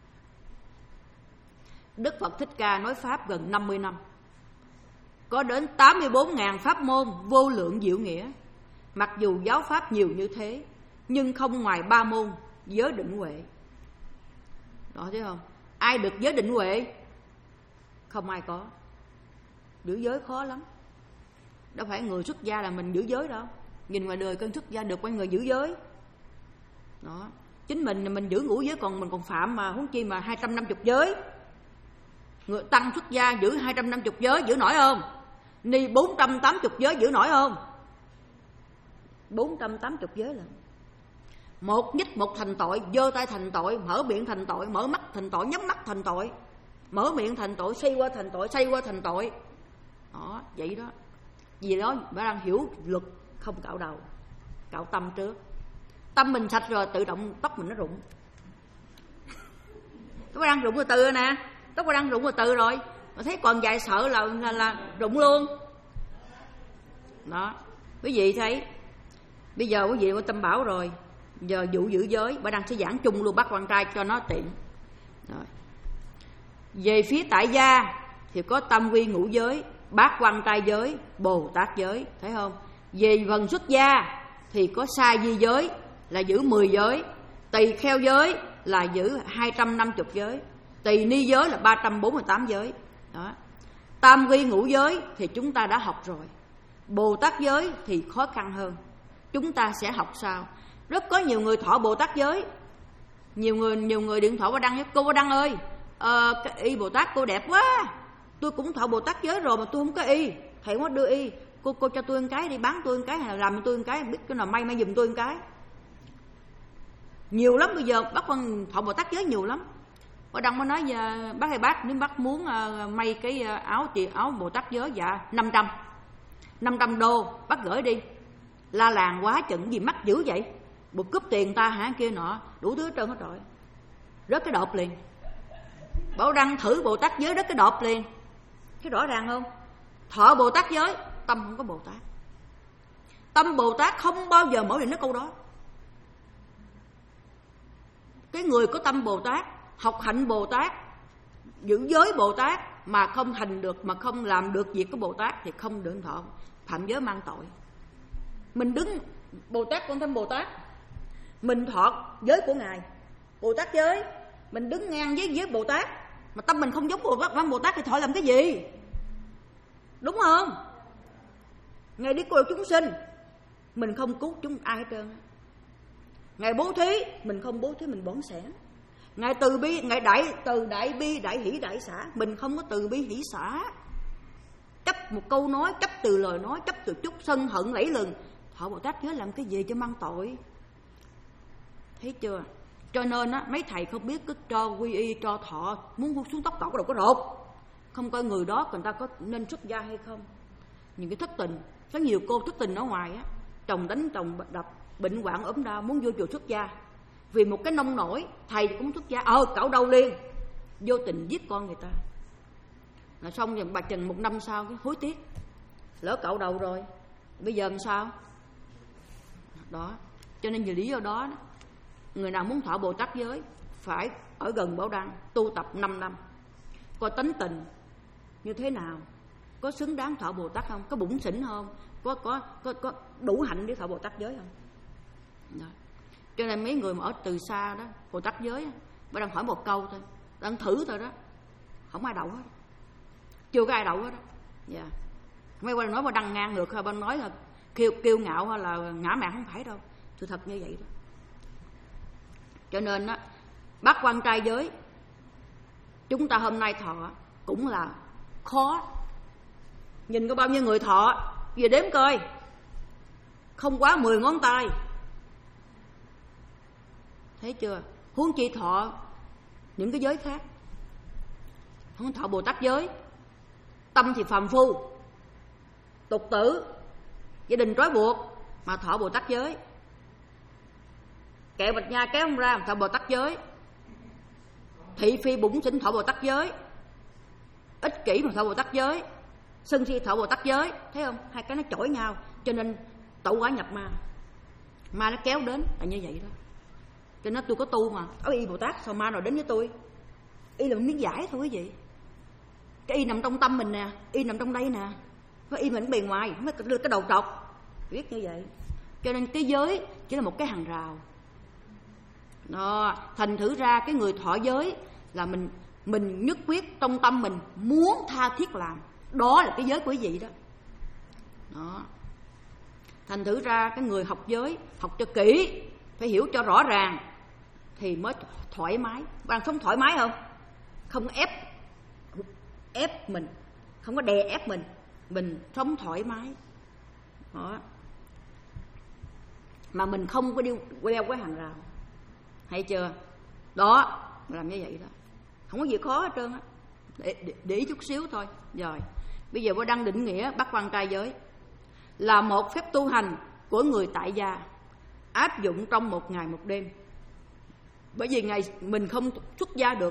Đức Phật Thích Ca nói Pháp gần năm mươi năm, có đến tám mươi bốn nghìn pháp môn vô lượng diệu nghĩa. Mặc dù giáo pháp nhiều như thế, nhưng không ngoài ba môn giới định huệ. Đó, thấy không? Ai được giới định huệ? Không ai có. Giữ giới khó lắm. Đâu phải người xuất gia là mình giữ giới đâu. Nhìn ngoài đời cơn xuất gia được quanh người giữ giới. Đó. Chính mình mình giữ ngũ giới, còn mình còn phạm mà, huống chi mà hai trăm năm mươi giới. Người tăng xuất gia giữ hai trăm năm mươi giới giữ nổi không? Ni bốn trăm tám mươi giới giữ nổi không? bốn trăm tám mươi giới là một nhích một thành tội, giơ tay thành tội, mở miệng thành tội, mở mắt thành tội, nhắm mắt thành tội, mở miệng thành tội, xoay qua thành tội, xoay qua thành tội. Đó, vậy đó. Vì đó bà đang hiểu luật, không cạo đầu, cạo tâm trước. Tâm mình sạch rồi tự động tóc mình nó rụng. Tóc đang rụng từ từ rồi nè, tóc đang rụng từ từ rồi, mà thấy còn dài sợ là là, là rụng luôn. Đó, quý vị thấy. Bây giờ quý vị có tâm bảo rồi, giờ vụ giữ giới bà đang sẽ giảng chung luôn bác quan trai cho nó tiện. Rồi. Về phía tại gia thì có tam quy ngũ giới, bát quan trai giới, Bồ Tát giới, thấy không? Về phần xuất gia thì có sa di giới là giữ mười giới, tỳ kheo giới là giữ hai trăm năm mươi giới, tỳ ni giới là ba trăm bốn mươi tám giới. Đó. Tam quy ngũ giới thì chúng ta đã học rồi. Bồ Tát giới thì khó khăn hơn, chúng ta sẽ học sao? Rất có nhiều người thọ Bồ Tát giới. Nhiều người nhiều người điện thoại qua Đăng, cô qua Đăng ơi, à, cái y Bồ Tát cô đẹp quá, tôi cũng thọ Bồ Tát giới rồi mà tôi không có y, thầy không có đưa y, cô cô cho tôi một cái đi, bán tôi một cái, hay là làm cho tôi một cái, biết cái nào may may giùm tôi một cái. Nhiều lắm, bây giờ bắt con thọ Bồ Tát giới nhiều lắm. Ở Đăng mới nói bác ơi bác, nếu bác muốn may cái áo chị áo Bồ Tát giới, dạ năm trăm năm trăm đô bác gửi đi. La làng quá chừng, gì mắc dữ vậy, bộ cướp tiền ta hả kia nọ, đủ thứ hết trơn hết rồi. Rớt cái đột liền. Bảo Đăng thử Bồ Tát giới, rớt cái đột liền. Cái rõ ràng không? Thọ Bồ Tát giới, tâm không có Bồ Tát. Tâm Bồ Tát không bao giờ mở định nói câu đó. Cái người có tâm Bồ Tát, học hạnh Bồ Tát, giữ giới Bồ Tát mà không hành được, mà không làm được việc của Bồ Tát thì không được thọ, phạm giới mang tội. Mình đứng Bồ Tát con tâm Bồ Tát, mình thọ giới của Ngài Bồ Tát giới, mình đứng ngang với giới Bồ Tát mà tâm mình không giống Bồ Tát, văn Bồ Tát thì thọ làm cái gì? Đúng không? Ngài đi cứu chúng sinh, mình không cứu chúng ai hết trơn. Ngài bố thí, mình không bố thí, mình bỏng sẻn. Ngài từ bi, ngài đại từ đại bi đại hỷ đại xả, mình không có từ bi hỷ xả. Chấp một câu nói, chấp từ lời nói, chấp từ chút sân hận lẫy lừng. Thọ Bồ Tát giới làm cái gì cho mang tội? Thấy chưa? Cho nên á, mấy thầy không biết cứ cho quy y, cho thọ, muốn xuống tóc cỏ có đâu có rột. Không coi người đó người ta có nên xuất gia hay không. Những cái thất tình, có nhiều cô thất tình ở ngoài á, chồng đánh chồng đập, bệnh hoạn ốm đau muốn vô chùa xuất gia. Vì một cái nông nổi, thầy cũng xuất gia, ờ cậu đâu liền, vô tình giết con người ta. Là xong rồi bà chừng một năm sau cái hối tiếc, lỡ cậu đầu rồi, bây giờ làm sao? Đó, cho nên vì lý do đó, người nào muốn thọ Bồ Tát giới phải ở gần Bảo Đăng tu tập năm năm, coi tánh tình như thế nào, có xứng đáng thọ Bồ Tát không, có bủn xỉn không, có có có có đủ hạnh để thọ Bồ Tát giới không. Đó. Cho nên mấy người mà ở từ xa đó, Bồ Tát giới, Bảo Đăng hỏi một câu thôi, đang thử thôi đó, không ai đậu hết, chưa có ai đậu hết đó. Dạ. Mấy Bảo Đăng nói Bảo Đăng ngang ngược, Bảo Đăng nói là kêu kiêu ngạo hay là ngã mạn, không phải đâu, sự thật như vậy đó. Cho nên á, bác quan trai giới chúng ta hôm nay thọ cũng là khó. Nhìn có bao nhiêu người thọ, về đếm coi, không quá mười ngón tay. Thấy chưa? Huống chi thọ những cái giới khác. Không thọ Bồ Tát giới, tâm thì phàm phu, tục tử, gia đình trói buộc mà thọ Bồ Tát giới. Kẹo bạch nha kéo không ra thọ Bồ Tát giới, thị phi bủn xỉn thọ Bồ Tát giới, ích kỷ mà thọ Bồ Tát giới, sân si thọ Bồ Tát giới. Thấy không? Hai cái nó chổi nhau, cho nên tẩu quả nhập ma, ma nó kéo đến là như vậy đó. Cho nên tôi có tu mà, ở y Bồ Tát sao ma nào đến với tôi? Y là một miếng giải thôi quý vị. Cái y nằm trong tâm mình nè, y nằm trong đây nè, có y mình bề ngoài, không phải cái đầu trọc, biết như vậy. Cho nên cái giới chỉ là một cái hàng rào. Đó, thành thử ra cái người thọ giới là mình mình nhất quyết trong tâm mình muốn tha thiết làm, đó là cái giới của quý vị đó. Đó. Thành thử ra cái người học giới, học cho kỹ, phải hiểu cho rõ ràng thì mới thoải mái. Bạn sống thoải mái không? Không ép ép mình, không có đè ép mình, mình sống thoải mái. Đó. Mà mình không có đi đeo cái hàng rào. Hay chưa? Đó, làm như vậy đó. Không có gì khó hết trơn á. Để, để, để ý chút xíu thôi. Rồi, bây giờ Bảo Đăng định nghĩa bát quan trai giới là một phép tu hành của người tại gia, áp dụng trong một ngày một đêm. Bởi vì ngày mình không xuất gia được,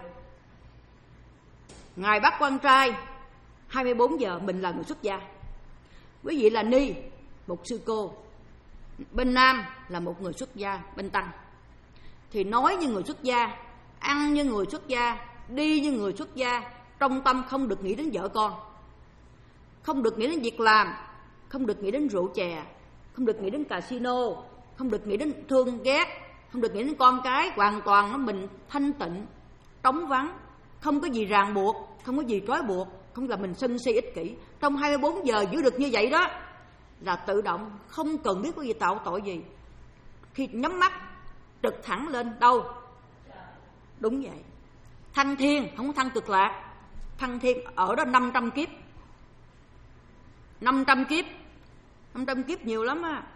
ngày bát quan trai hai mươi bốn giờ mình là người xuất gia. Quý vị là ni, một sư cô, bên nam là một người xuất gia, bên tăng. Thì nói như người xuất gia, ăn như người xuất gia, đi như người xuất gia, trong tâm không được nghĩ đến vợ con, không được nghĩ đến việc làm, không được nghĩ đến rượu chè, không được nghĩ đến casino, không được nghĩ đến thương ghét, không được nghĩ đến con cái. Hoàn toàn nó mình thanh tịnh, trống vắng, không có gì ràng buộc, không có gì trói buộc, không là mình sân si ích kỷ. Trong hai mươi bốn giờ giữ được như vậy đó là tự động, không cần biết có gì tạo tội gì. Khi nhắm mắt trực thẳng lên đâu? Đúng vậy. Thăng thiên, không có thăng cực lạc. Thăng thiên ở đó năm trăm kiếp. năm trăm kiếp. năm trăm kiếp nhiều lắm á.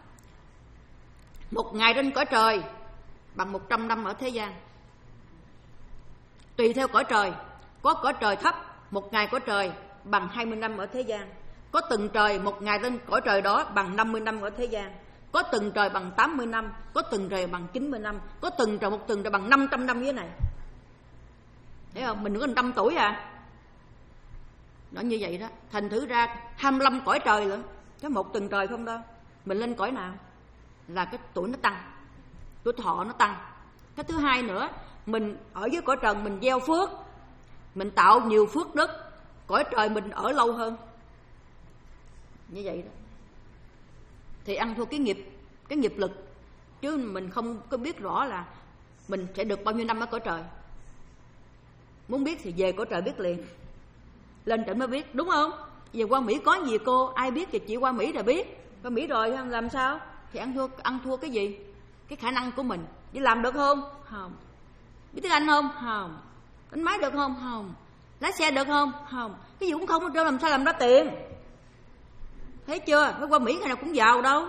Một ngày trên cõi trời bằng một trăm năm ở thế gian. Tùy theo cõi trời, có cõi trời thấp, một ngày cõi trời bằng hai mươi năm ở thế gian. Có từng trời một ngày trên cõi trời đó bằng năm mươi năm ở thế gian. Có từng trời bằng tám mươi năm, có từng trời bằng chín mươi năm, có từng trời một từng trời bằng năm trăm năm dưới này. Thấy không? Mình có một trăm tuổi à. Nó như vậy đó. Thành thử ra hai mươi lăm cõi trời nữa, chứ một từng trời không đâu. Mình lên cõi nào là cái tuổi nó tăng, tuổi thọ nó tăng. Cái thứ hai nữa, mình ở dưới cõi trần mình gieo phước, mình tạo nhiều phước đức, cõi trời mình ở lâu hơn. Như vậy đó. Thì ăn thua cái nghiệp, cái nghiệp lực, chứ mình không có biết rõ là mình sẽ được bao nhiêu năm ở cõi trời. Muốn biết thì về cõi trời biết liền, lên trển mới biết, đúng không? Về qua Mỹ có gì cô, ai biết thì chị qua Mỹ là biết. Qua Mỹ rồi làm sao? Thì ăn thua, ăn thua cái gì? Cái khả năng của mình. Đi làm được không? Không. Biết tiếng Anh không? Không. Đánh máy được không? Không. Lái xe được không? Không. Cái gì cũng không, đâu làm sao làm ra tiền. Thấy chưa? Mới qua Mỹ ngày nào cũng giàu đâu.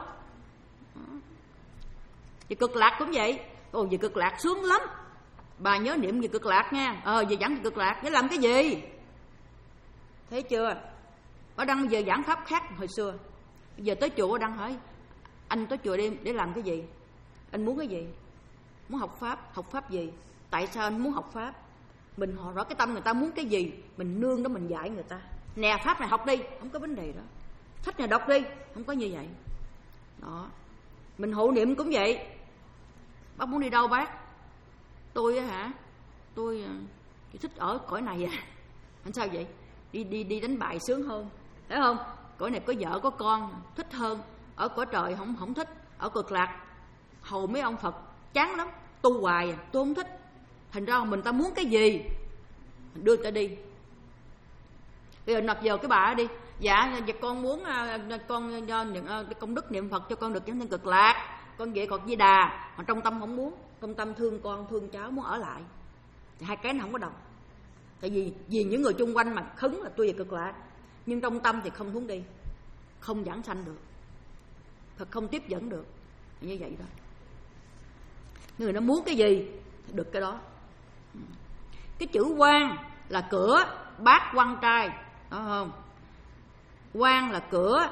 Về Cực Lạc cũng vậy. Ồ, về Cực Lạc sướng lắm. Bà nhớ niệm về Cực Lạc nha. Ờ, về giảng về Cực Lạc, để làm cái gì? Thấy chưa? Ở đăng giờ giảng pháp khác hồi xưa. Bây giờ tới chùa đăng hỏi anh tới chùa đi để làm cái gì? Anh muốn cái gì? Muốn học pháp. Học pháp gì? Tại sao anh muốn học pháp? Mình hỏi rõ cái tâm người ta muốn cái gì, mình nương đó mình dạy người ta. Nè, pháp này học đi, không có vấn đề đó. Sách này đọc đi, không có như vậy. Đó. Mình hộ niệm cũng vậy. Bác muốn đi đâu bác? Tôi á hả? Tôi, tôi thích ở cõi này à. Anh sao vậy? Đi đi đi đánh bài sướng hơn. Thấy không? Cõi này có vợ có con, thích hơn. Ở cõi trời không không thích. Ở Cực Lạc hầu mấy ông Phật chán lắm, tu hoài à, tôi không thích. Thành ra mình ta muốn cái gì mình đưa ta đi. Bây giờ nộp giờ cái bà đi. Dạ, dạ con muốn con do những công đức niệm Phật cho con được đến Cực Lạc. Con về Phật Di Đà, mà trong tâm không muốn. Trong tâm thương con, thương cháu, muốn ở lại. Thì hai cái nó không có đồng. Tại vì vì những người chung quanh mà khấn là tôi về Cực Lạc, nhưng trong tâm thì không muốn đi, không giảng sanh được, Phật không tiếp dẫn được. Như vậy đó. Người nó muốn cái gì được cái đó. Cái chữ quan là cửa, bát quan trai, đó không? Quan là cửa,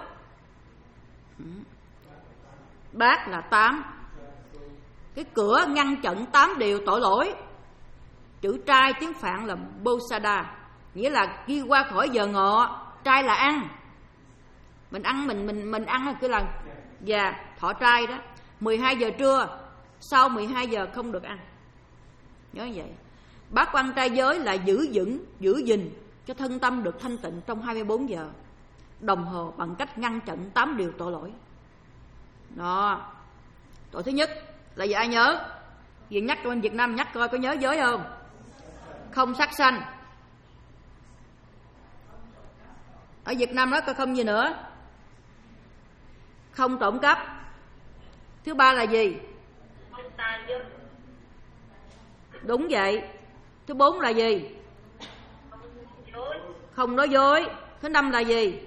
bát là tám. Cái cửa ngăn chặn tám điều tội lỗi. Chữ trai tiếng Phạn là Bosada, nghĩa là ghi qua khỏi giờ ngọ. Trai là ăn. Mình ăn mình mình mình ăn cứ là già thọ trai đó. mười hai giờ trưa, sau mười hai giờ không được ăn. Nhớ vậy. Bát quan trai giới là giữ vững, giữ gìn cho thân tâm được thanh tịnh trong hai mươi bốn giờ đồng hồ bằng cách ngăn chặn tám điều tội lỗi. Đó. Tội thứ nhất là gì ai nhớ? Vì nhắc bên Việt Nam nhắc coi có nhớ giới không? Không sát sanh. Ở Việt Nam nói coi không gì nữa? Không trộm cắp. Thứ ba là gì? Đúng vậy. Thứ bốn là gì? Không nói dối. Thứ năm là gì?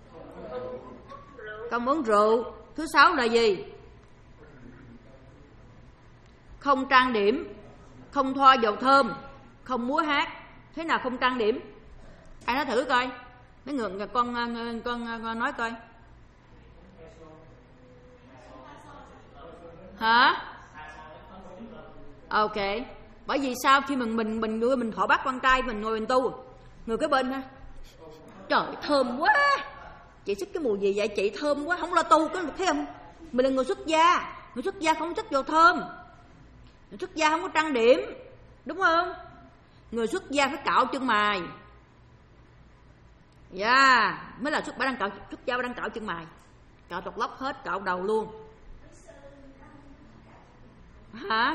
Không uống rượu. Thứ sáu là gì? Không trang điểm, không thoa dầu thơm, không múa hát. Thế nào không trang điểm? Ai nói thử coi. Mấy người con con, con nói coi. Hả? Ok. Bởi vì sao khi mình mình mình mình, mình thọ bát quan trai mình ngồi mình tu, người cái bên ha. Trời thơm quá. Chị xích cái mùi gì vậy? Chị thơm quá, không lo tu có thấy không? Mình là người xuất gia, người xuất gia không thích dầu thơm. Người xuất gia không có trang điểm, đúng không? Người xuất gia phải cạo chân mày. Dạ, yeah. Mới là xuất gia đang cạo, xuất gia đang cạo chân mày, cạo tọt lóc hết, cạo đầu luôn. Hả?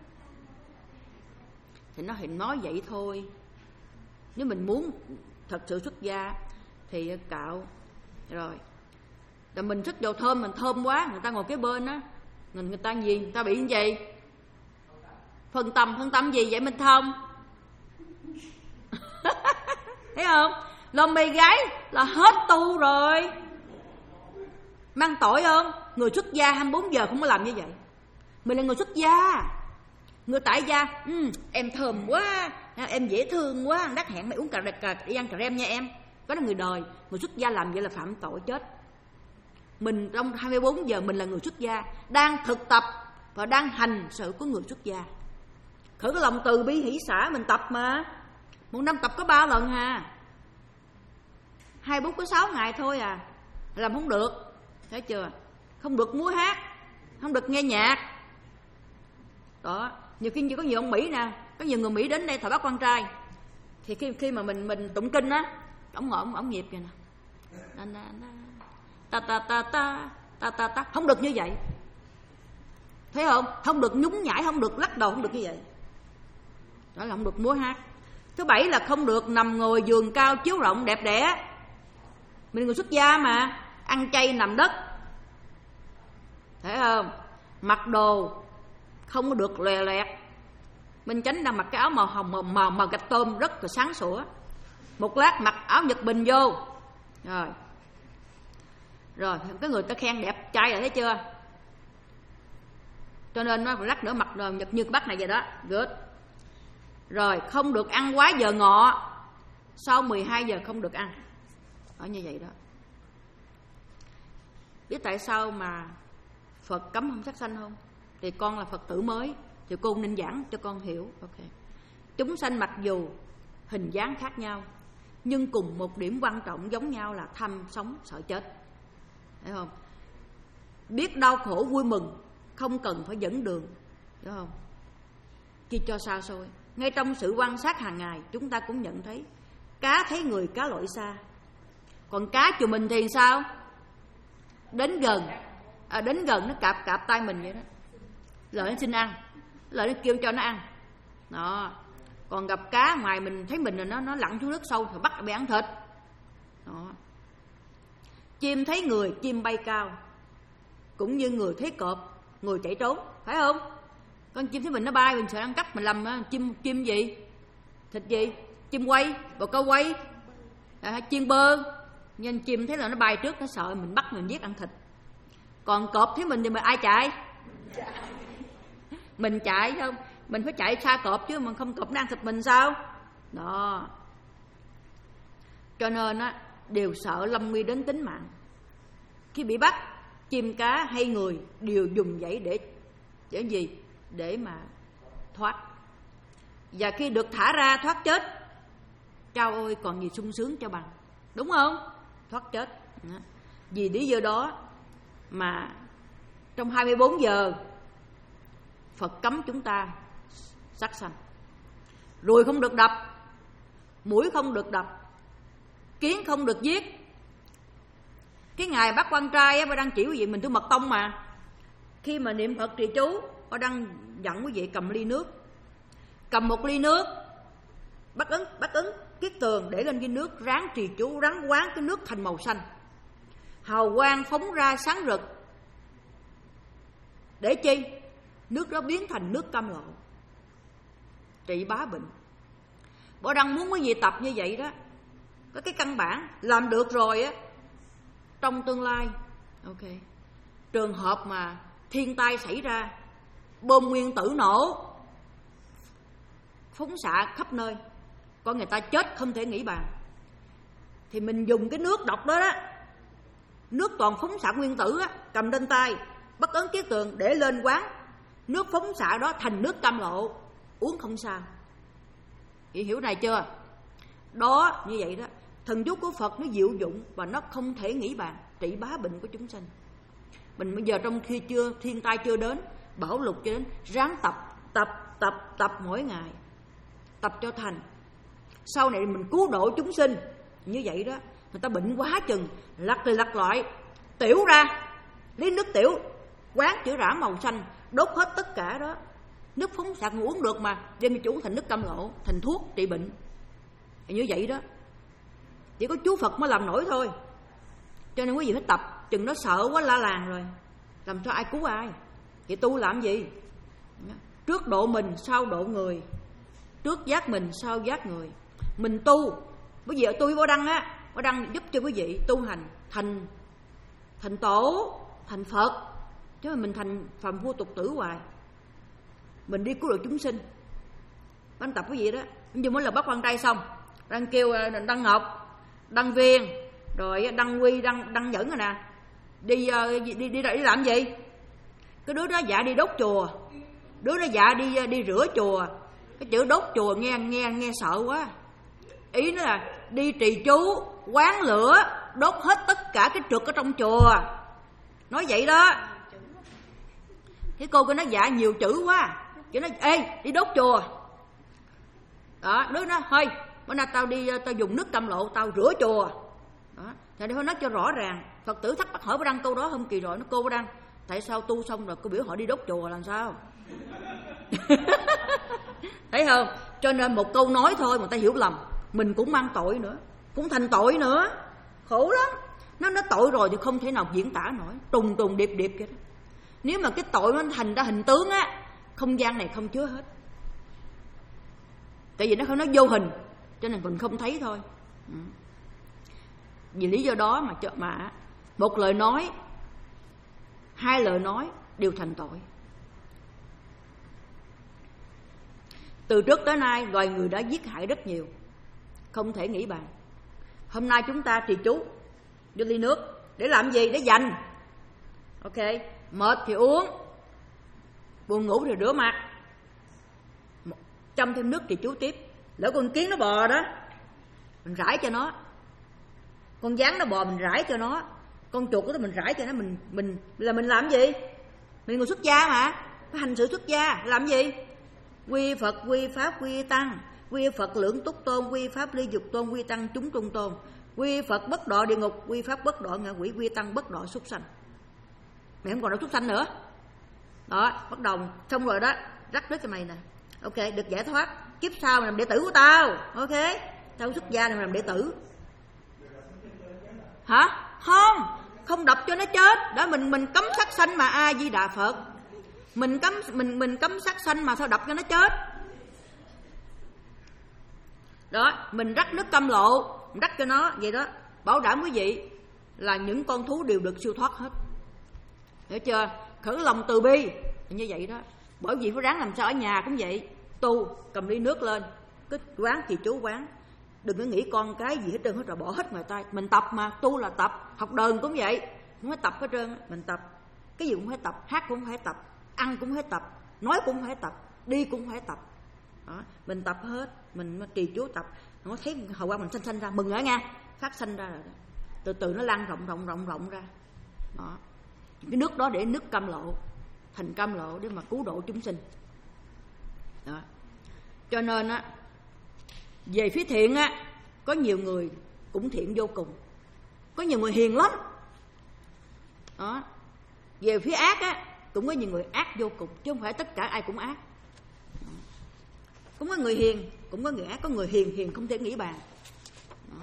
Thì nó hình nói vậy thôi. Nếu mình muốn thật sự xuất gia thì cạo rồi. Là mình sức dầu thơm mình thơm quá, người ta ngồi kế bên á, người, người ta gì, người ta bị như vậy. Phân tâm, phân tâm gì vậy mình thông? Thấy không? Lông mày gái là hết tu rồi. Mang tội không? Người xuất gia hai mươi bốn giờ không có làm như vậy. Mình là người xuất gia, Người tại gia, ừ, em thơm quá, em dễ thương quá, đắt hẹn mày uống cà, cà, đi ăn cà rem nha em. Đó là người đời. Người xuất gia làm vậy là phạm tội chết. Mình trong hai mươi bốn giờ mình là người xuất gia, đang thực tập và đang hành sự của người xuất gia. Khởi cái lòng từ bi hỷ xả mình tập mà. Một năm tập có ba lần hà, hai bốn có sáu ngày thôi à. Làm không được, thấy chưa? Không được múa hát, không được nghe nhạc. Đó, nhiều khi có nhiều ông Mỹ nè, có nhiều người Mỹ đến đây thờ bác quan trai, thì khi khi mà mình mình tụng kinh á, ông ngồi ông ông nhịp kìa nè, ta ta ta ta ta ta ta, không được như vậy, thấy không? Không được nhún nhảy, không được lắc đầu, không được như vậy. Đó là không được múa hát. Thứ bảy là không được nằm ngồi giường cao chiếu rộng đẹp đẽ. Mình người xuất gia mà, ăn chay nằm đất, thấy không? Mặc đồ không có được lòe loẹt. Minh Chánh đang mặc cái áo màu hồng màu, màu, màu gạch tôm rất là sáng sủa. Một lát mặc áo Nhật Bình vô. Rồi Rồi cái người ta khen đẹp trai rồi, thấy chưa? Cho nên nó lát nữa mặc đồ Nhật như cái bác này vậy đó. Good. Rồi không được ăn quá giờ ngọ, sau mười hai giờ không được ăn. Ở như vậy đó. Biết tại sao mà Phật cấm không sát sanh không? Thì con là Phật tử mới, thì cô nên giảng cho con hiểu. Ok. Chúng sanh mặc dù hình dáng khác nhau, nhưng cùng một điểm quan trọng giống nhau là tham sống sợ chết. Thấy không? Biết đau khổ vui mừng, không cần phải dẫn đường, đúng không? Khi cho xa xôi. Ngay trong sự quan sát hàng ngày, chúng ta cũng nhận thấy cá thấy người, cá lội xa. Còn cá chùa mình thì sao? Đến gần, à, đến gần nó cạp cạp tay mình vậy đó. Lợi nó xin ăn, lợi nó kêu cho nó ăn. Đó. Còn gặp cá ngoài mình thấy mình là nó nó lặn xuống nước sâu thì bắt bị ăn thịt. Đó. Chim thấy người, chim bay cao. Cũng như người thấy cọp, người chạy trốn, phải không? Con chim thấy mình nó bay, mình sợ ăn cắp, mình làm chim chim gì? Thịt gì? Chim quay, bồ câu quay, à, chiên bơ. Nhưng chim thấy là nó bay trước, nó sợ mình bắt mình giết ăn thịt. Còn cọp thấy mình thì mình ai chạy? Mình chạy không? Mình phải chạy xa cọp chứ, mà không cọp nó ăn thịt mình sao? Đó. Cho nên á, đều sợ lâm nguy đến tính mạng. Khi bị bắt, chim cá hay người đều dùng dãy để để gì? Để mà thoát. Và khi được thả ra thoát chết, chao ôi còn gì sung sướng cho bằng, đúng không? Thoát chết. Vì lý do đó mà trong hai mươi bốn giờ Phật cấm chúng ta sát sanh. Ruồi không được đập, muỗi không được đập, kiến không được giết. Cái ngày bắt quan trai á, bà đang chỉ quý vị mình tu mật tông mà. Khi mà niệm Phật trì chú, bà đang dặn quý vị cầm ly nước. Cầm một ly nước, bắt ấn, bắt ấn kiết tường để lên cái nước, ráng trì chú, ráng quán cái nước thành màu xanh. Hào quang phóng ra sáng rực. Để chi? Nước đó biến thành nước cam lộ, trị bá bệnh. Bộ đang muốn quý vị tập như vậy đó. Có cái căn bản làm được rồi á, trong tương lai, ok, trường hợp mà thiên tai xảy ra, bom nguyên tử nổ, phóng xạ khắp nơi, con người ta chết không thể nghĩ bàn, thì mình dùng cái nước độc đó đó, nước toàn phóng xạ nguyên tử á, cầm lên tay, bắt ấn kiết tường để lên quán, nước phóng xạ đó thành nước cam lộ, uống không sao. Chị hiểu này chưa? Đó, như vậy đó, thần chú của Phật nó diệu dụng và nó không thể nghĩ bàn, trị bá bệnh của chúng sanh. Mình bây giờ trong khi chưa thiên tai chưa đến, bão lụt chưa đến, ráng tập, tập, tập, tập mỗi ngày, tập cho thành. Sau này mình cứu độ chúng sinh. Như vậy đó, người ta bệnh quá chừng, lặt thì lặt loại, tiểu ra, lấy nước tiểu, quán chữ rã màu xanh, đốt hết tất cả đó. Nước phóng xạ cũng uống được mà, đem chủ thành nước cam lộ, thành thuốc trị bệnh. Như vậy đó, chỉ có chú Phật mới làm nổi thôi. Cho nên quý vị phải tập, chừng nó sợ quá la làng rồi, làm sao ai cứu ai? Thì tu làm gì? Trước độ mình, sau độ người. Trước giác mình, sau giác người. Mình tu, bởi vì tôi vô đăng á, vô đăng giúp cho quý vị tu hành thành thành tổ, thành Phật, chứ mà mình thành phàm phu tục tử hoài. mình đi cứu độ chúng sinh. Bác tập cái gì đó, nhưng mỗi lần bắt quan trai xong, đang kêu Đăng Ngọc, Đăng Viên, rồi Đăng Quy, Đăng Đăng Nhẫn rồi nè, đi đi đi đi, đi làm gì? Cái đứa đó dạ đi đốt chùa, đứa đó dạ đi đi rửa chùa. Cái chữ đốt chùa nghe nghe nghe sợ quá. Ý nó là đi trì chú, quán lửa, đốt hết tất cả cái trượt ở trong chùa. Nói vậy đó. Cái cô kia nói dạ nhiều chữ quá. Chứ nói ê đi đốt chùa. Đó, đứa nó thôi, bữa nay tao đi tao dùng nước cam lộ tao rửa chùa. Đó, thì phải nói cho rõ ràng. Phật tử thắc mắc hỏi Bá Đăng câu đó hôm kỳ rồi, nó cô Bá Đăng, tại sao tu xong rồi cô biểu họ đi đốt chùa làm sao? Thấy không? Cho nên một câu nói thôi mà ta hiểu lầm, mình cũng mang tội nữa, cũng thành tội nữa, khổ lắm. Nó nó tội rồi thì không thể nào diễn tả nổi, trùng trùng điệp điệp vậy đó. Nếu mà cái tội nó thành ra hình tướng á, không gian này không chứa hết. Tại vì nó không nói vô hình, cho nên mình không thấy thôi. Ừ. Vì lý do đó mà mà một lời nói, hai lời nói đều thành tội. Từ trước tới nay loài người đã giết hại rất nhiều, không thể nghĩ bàn. Hôm nay chúng ta trì chú vô ly nước để làm gì? Để dành. Ok, mệt thì uống, buồn ngủ thì rửa mặt, châm thêm nước trì chú tiếp. Lỡ con kiến nó bò đó, mình rải cho nó. Con gián nó bò mình rải cho nó. Con chuột của nó mình rải cho nó. Mình mình là mình làm gì? Mình người xuất gia mà, phải hành sự xuất gia. Làm gì? Quy Phật, quy Pháp, quy Tăng. Quy Phật lưỡng túc tôn, quy Pháp ly dục tôn, quy Tăng chúng trung tôn. Quy Phật bất đọa địa ngục, quy Pháp bất đọa ngạ quỷ, quy Tăng bất đọa súc sanh. Mày không còn đọa súc sanh nữa. Đó, bắt đầu xong rồi đó, rắc nước cho mày nè. Ok, được giải thoát. Kiếp sau mày làm đệ tử của tao. Ok, tao xuất gia này mày làm đệ tử. Hả? Không, không đập cho nó chết. Đó, mình mình cấm sát sanh mà. A Di Đà Phật. Mình cấm mình mình cấm sát sanh mà sao đập cho nó chết? Đó, mình rắc nước cam lộ, mình rắc cho nó vậy đó. Bảo đảm quý vị là những con thú đều được siêu thoát hết. Hiểu chưa? Khởi lòng từ bi như vậy đó. Bởi vì phải ráng làm sao ở nhà cũng vậy. Tu, cầm ly nước lên, cứ quán trì chú quán. Đừng có nghĩ con cái gì hết trơn hết rồi bỏ hết ngoài tay. Mình tập mà, tu là tập. Học đờn cũng vậy, không phải tập hết trơn. Mình tập, cái gì cũng phải tập. Hát cũng phải tập, ăn cũng phải tập, nói cũng phải tập, đi cũng phải tập. Đó, mình tập hết, mình trì chú tập. Nó thấy hậu quả mình sanh sanh ra, mừng ở nha, phát sanh ra rồi đó. Từ từ nó lan rộng rộng rộng rộng ra. Đó, cái nước đó để nước cam lộ, thành cam lộ để mà cứu độ chúng sinh. Đó, cho nên á, về phía thiện á, có nhiều người cũng thiện vô cùng, có nhiều người hiền lắm. Đó, về phía ác á, cũng có nhiều người ác vô cùng, chứ không phải tất cả ai cũng ác. Cũng có người hiền, cũng có người ác, có người hiền hiền không thể nghĩ bàn. Đó.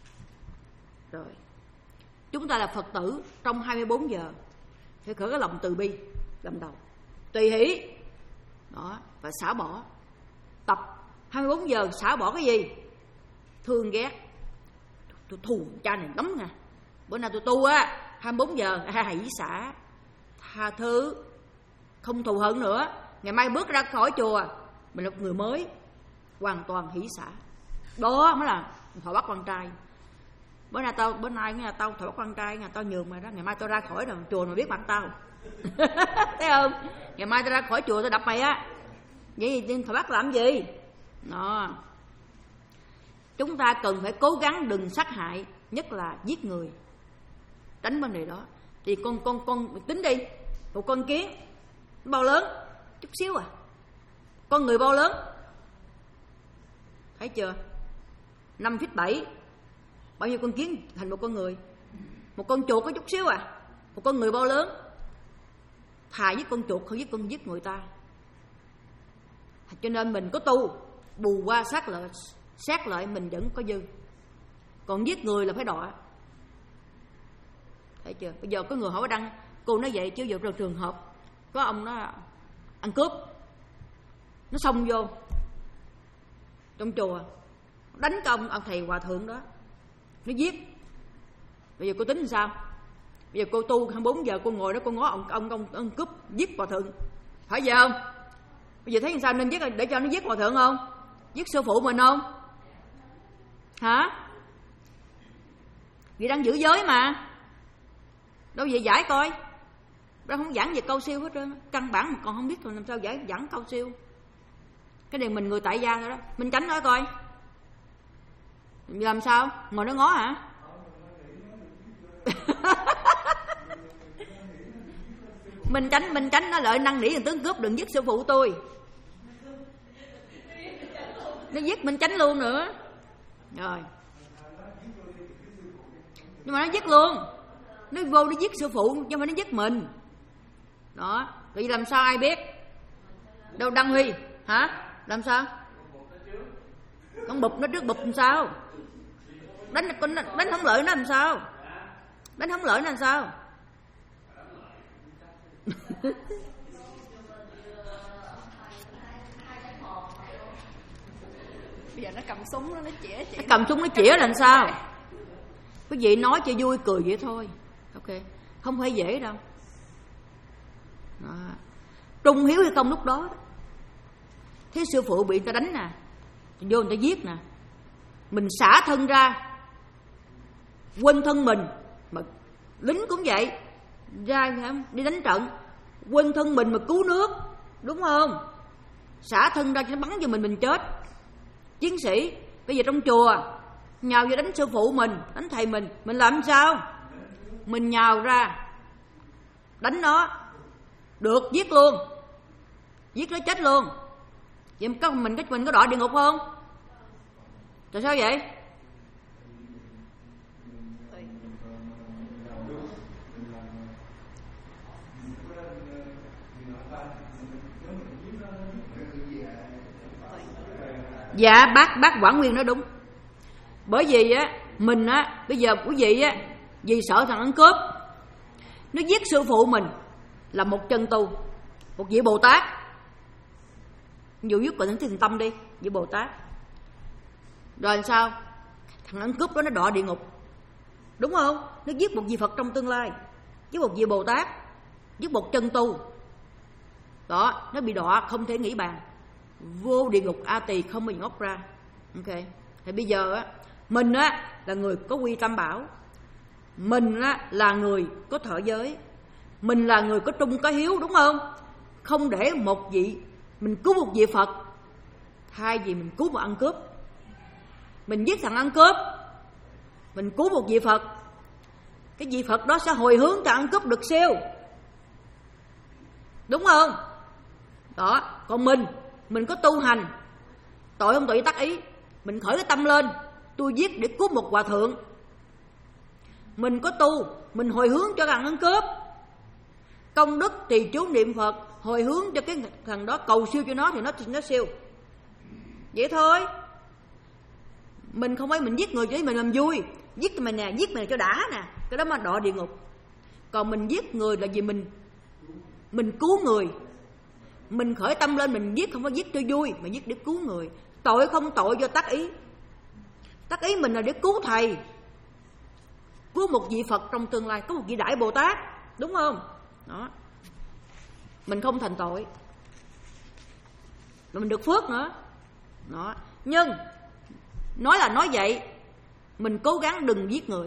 Rồi, chúng ta là Phật tử trong hai mươi bốn giờ phải khởi cái lòng từ bi làm đầu, tùy hỷ. Đó, và xả bỏ. Tập hai mươi bốn giờ xả bỏ cái gì? Thương ghét. Tôi thù cha này lắm nè. Bữa nào tôi tu á, hai mươi bốn giờ hãy xả, tha thứ, không thù hận nữa. Ngày mai bước ra khỏi chùa, mình là một người mới, hoàn toàn hỷ xả. Đó mới là thọ bắt quan trai. Bữa nay tao, bữa nay nghe tao thọ bắt quan trai, nghe tao nhường mày đó. Ngày mai tao ra khỏi rồi, chùa mà biết mặt tao. Thấy không? Ngày mai tao ra khỏi chùa tao đập mày á. Vậy thì thọ bắt làm gì? Đó. Chúng ta cần phải cố gắng đừng sát hại, nhất là giết người, tránh vấn đề đó. Thì con con con tính đi, một con kiến bao lớn, chút xíu à. Con người bao lớn, thấy chưa? Năm feet bảy, bao nhiêu con kiến thành một con người? Một con chuột có chút xíu à. Một con người bao lớn, thà giết con chuột không giết con giết người ta. Cho nên mình có tu, bù qua sát lợi, sát lợi mình vẫn có dư. Còn giết người là phải đọa. Thấy chưa? Bây giờ có người hỏi Đăng, cô nói vậy chứ giờ trường hợp có ông nó ăn cướp, nó xông vô trong chùa đánh cái ông, ông thầy hòa thượng đó, nó giết. Bây giờ cô tính làm sao? Bây giờ cô tu hai mươi bốn giờ cô ngồi đó cô ngó ông ông ông, ông cướp giết hòa thượng, phải vậy không? Bây giờ thấy sao nên giết để cho nó giết hòa thượng không? Giết sư phụ mình không? Hả? Vì đang giữ giới mà. Đâu vậy giải coi. Đâu không giảng về câu siêu hết trơn. Căn bản mà còn không biết rồi làm sao giải giảng câu siêu. Cái này mình người tại gia thôi đó. Minh Chánh nói coi. Làm sao? Ngồi nó ngó hả? Minh Chánh, Minh Chánh nó lợi năn nỉ thằng tướng cướp đừng giết sư phụ tôi. Nó giết Minh Chánh luôn nữa. Rồi. Nhưng mà nó giết luôn. Nó vô nó giết sư phụ nhưng mà nó giết mình. Đó. Vậy làm sao ai biết? Đâu Đăng Huy? Hả? Làm sao? Con bụp nó trước bụp làm sao? Đánh con đánh không lợi nó làm sao? Đánh không lợi nó làm sao? Bây giờ nó cầm súng nó chĩa chỉ. Nó cầm súng nó chĩa làm sao? Quý vị nói cho vui cười vậy thôi. Ok, không phải dễ đâu. Đó. Trung hiếu hay không lúc đó. Thế sư phụ bị người ta đánh nè, vô người ta giết nè, mình xả thân ra, quên thân mình, mà lính cũng vậy, ra đi đánh trận, quên thân mình mà cứu nước, đúng không? Xả thân ra cho nó bắn cho mình mình chết. Chiến sĩ bây giờ trong chùa nhào vô đánh sư phụ mình, đánh thầy mình, mình làm sao? Mình nhào ra đánh nó, được giết luôn, giết nó chết luôn. Vậy có mình có mình có đọa địa ngục không? Tại sao vậy? Dạ bác bác Quảng Nguyên nói đúng. Bởi vì á mình á bây giờ quý vị á vì sợ thằng ăn cướp nó giết sư phụ mình là một chân tu, một vị Bồ Tát. Dù giúp còn những tâm đi, vị Bồ Tát. Rồi làm sao? Thằng ăn cướp đó nó đọa địa ngục, đúng không? Nó giết một vị Phật trong tương lai, giết một vị Bồ Tát, giết một chân tu. Đó, nó bị đọa không thể nghĩ bàn, vô địa ngục A Tỳ không bao giờ ngóc ra. Ok. Thì bây giờ á, mình á là người có quy tam bảo, mình á là người có thọ giới, mình là người có trung có hiếu, đúng không? Không để một vị mình cứu một vị Phật thay vì mình cứu một ăn cướp. Mình giết thằng ăn cướp, mình cứu một vị Phật, cái vị Phật đó sẽ hồi hướng cho ăn cướp được siêu, đúng không? Đó. Còn mình mình có tu hành, tội không tội tác ý, mình khởi cái tâm lên, tôi giết để cứu một hòa thượng. Mình có tu, mình hồi hướng cho thằng ăn cướp, công đức trì chú niệm Phật, hồi hướng cho cái thằng đó, cầu siêu cho nó thì nó nó siêu. Vậy thôi. Mình không phải mình giết người chỉ mình làm vui, giết mày nè, giết mày cho đã nè, cái đó mà đọa địa ngục. Còn mình giết người là vì mình mình cứu người, mình khởi tâm lên mình giết, không có giết cho vui mà giết để cứu người. Tội không tội do tác ý. Tác ý mình là để cứu thầy, cứu một vị Phật trong tương lai, có một vị Đại Bồ Tát, đúng không? Đó. Mình không thành tội, mà mình được phước nữa. Đó. Nhưng nói là nói vậy, mình cố gắng đừng giết người.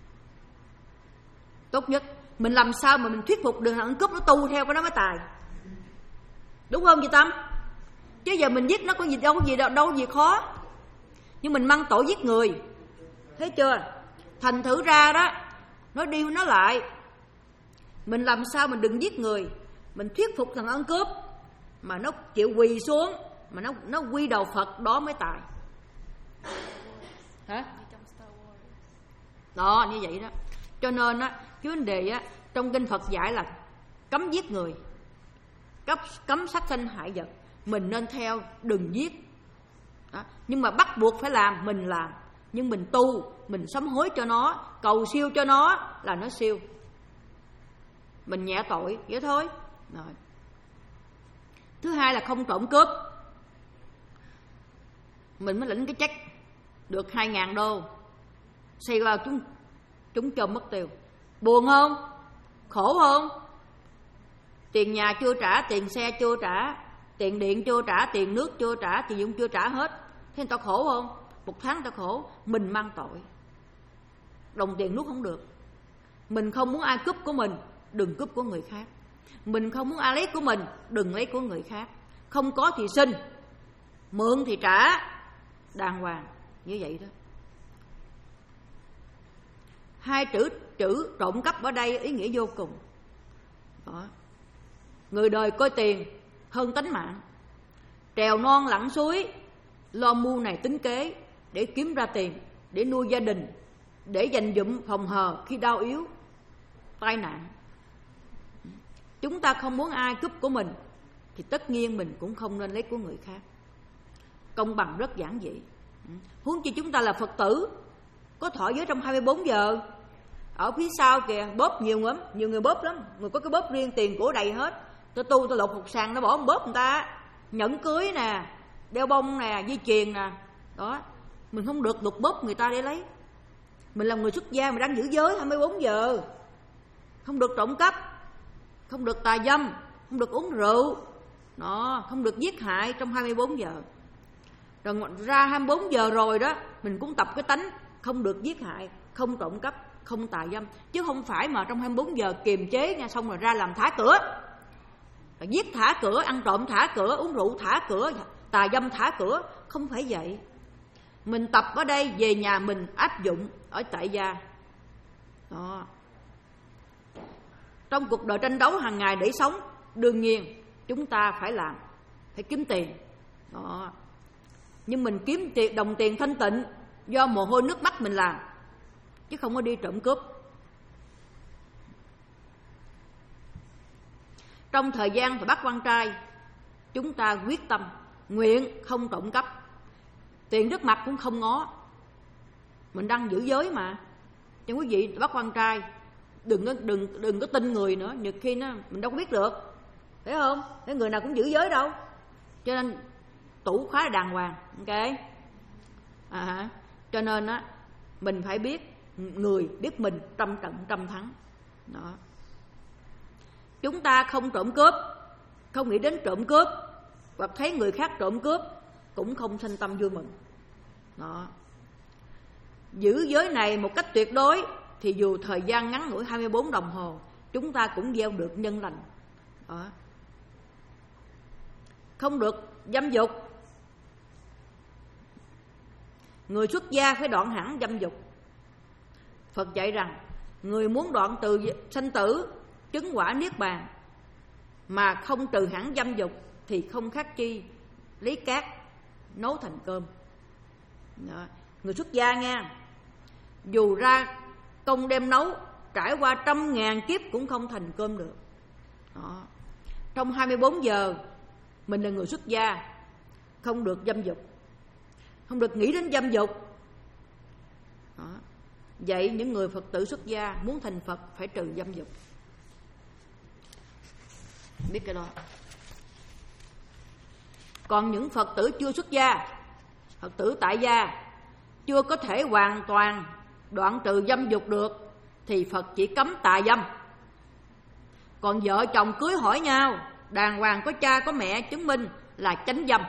Tốt nhất mình làm sao mà mình thuyết phục được thằng cướp nó tu theo cái đó mới tài, đúng không chị Tâm? Chứ giờ mình giết nó có gì đâu có gì đâu, đâu có gì khó. Nhưng mình mang tội giết người, thấy chưa? Thành thử ra đó, nói đi nói lại, mình làm sao mình đừng giết người, mình thuyết phục thằng ăn cướp mà nó chịu quỳ xuống, mà nó nó quy đầu Phật, đó mới tài. Hả? Đó, như vậy đó. Cho nên á, cái vấn đề á trong kinh Phật dạy là cấm giết người, cấm, cấm sát sanh hại vật, mình nên theo, đừng giết. Đó. Nhưng mà bắt buộc phải làm, mình làm. Nhưng mình tu, mình sám hối cho nó, cầu siêu cho nó là nó siêu. Mình nhẹ tội, vậy thôi. Rồi. Thứ hai là không trộm cướp. Mình mới lĩnh cái check được hai ngàn đô, xây vào chúng chúng cho mất tiêu. Buồn không? Khổ không? Tiền nhà chưa trả, tiền xe chưa trả, tiền điện chưa trả, tiền nước chưa trả, tiền dụng chưa trả hết. Thế người ta khổ không? Một tháng người ta khổ, mình mang tội. Đồng tiền nuốt không được. Mình không muốn ai cướp của mình, đừng cướp của người khác. Mình không muốn ai lấy của mình, đừng lấy của người khác. Không có thì xin, mượn thì trả, đàng hoàng, như vậy đó. Hai chữ chữ trộm cắp ở đây ý nghĩa vô cùng. Đó. Người đời coi tiền hơn tánh mạng, trèo non lặn suối, lo mưu này tính kế để kiếm ra tiền, để nuôi gia đình, để dành dụm phòng hờ khi đau yếu, tai nạn. Chúng ta không muốn ai cướp của mình thì tất nhiên mình cũng không nên lấy của người khác. Công bằng rất giản dị. Huống chi chúng ta là Phật tử, có thọ giới trong hai mươi bốn giờ. Ở phía sau kìa bóp nhiều lắm, nhiều người bóp lắm, người có cái bóp riêng, tiền của đầy hết. Tôi tu tôi lột hột sàn nó bỏ một bóp người ta. Nhẫn cưới nè, đeo bông nè, dây chuyền nè. Đó, mình không được lục bóp người ta để lấy. Mình là người xuất gia, mình đang giữ giới hai mươi bốn giờ. Không được trộm cắp, không được tà dâm, không được uống rượu, đó, không được giết hại trong hai mươi bốn giờ. Rồi ra hai mươi bốn giờ rồi đó, mình cũng tập cái tánh không được giết hại, không trộm cắp, không tà dâm. Chứ không phải mà trong hai mươi bốn giờ kiềm chế nha, xong rồi ra làm thả cửa. Rồi giết thả cửa, ăn trộm thả cửa, uống rượu thả cửa, tà dâm thả cửa. Không phải vậy. Mình tập ở đây, về nhà mình áp dụng ở tại gia. Đó. Trong cuộc đời tranh đấu hàng ngày để sống, đương nhiên chúng ta phải làm, phải kiếm tiền. Đó. Nhưng mình kiếm tiền, đồng tiền thanh tịnh do mồ hôi nước mắt mình làm, chứ không có đi trộm cướp. Trong thời gian phải bắt quan trai, chúng ta quyết tâm, nguyện không trộm cắp, tiền trước mặt cũng không ngó. Mình đang giữ giới mà. Cho quý vị bắt quan trai, đừng có đừng đừng có tin người nữa, nhiều khi nó mình đâu có biết được, phải không? Cái người nào cũng giữ giới đâu. Cho nên tủ khá là đàng hoàng, ok? À, cho nên á mình phải biết người, biết mình, trăm trận trăm thắng. Đó. Chúng ta không trộm cướp, không nghĩ đến trộm cướp, hoặc thấy người khác trộm cướp cũng không sanh tâm vui mừng. Đó. Giữ giới này một cách tuyệt đối thì dù thời gian ngắn ngủi hai mươi bốn đồng hồ, chúng ta cũng gieo được nhân lành. Đó. Không được dâm dục. Người xuất gia phải đoạn hẳn dâm dục. Phật dạy rằng người muốn đoạn từ sanh tử, chứng quả niết bàn mà không trừ hẳn dâm dục thì không khác chi lấy cát nấu thành cơm. Đó. Người xuất gia nha, dù ra công đem nấu trải qua trăm ngàn kiếp cũng không thành cơm được. Đó. Trong hai mươi bốn giờ mình là người xuất gia, không được dâm dục, không được nghĩ đến dâm dục. Đó. Vậy những người Phật tử xuất gia muốn thành Phật phải trừ dâm dục. Biết cái đó. Còn những Phật tử chưa xuất gia, Phật tử tại gia, chưa có thể hoàn toàn đoạn trừ dâm dục được thì Phật chỉ cấm tà dâm. Còn vợ chồng cưới hỏi nhau, đàng hoàng có cha có mẹ chứng minh là chánh dâm.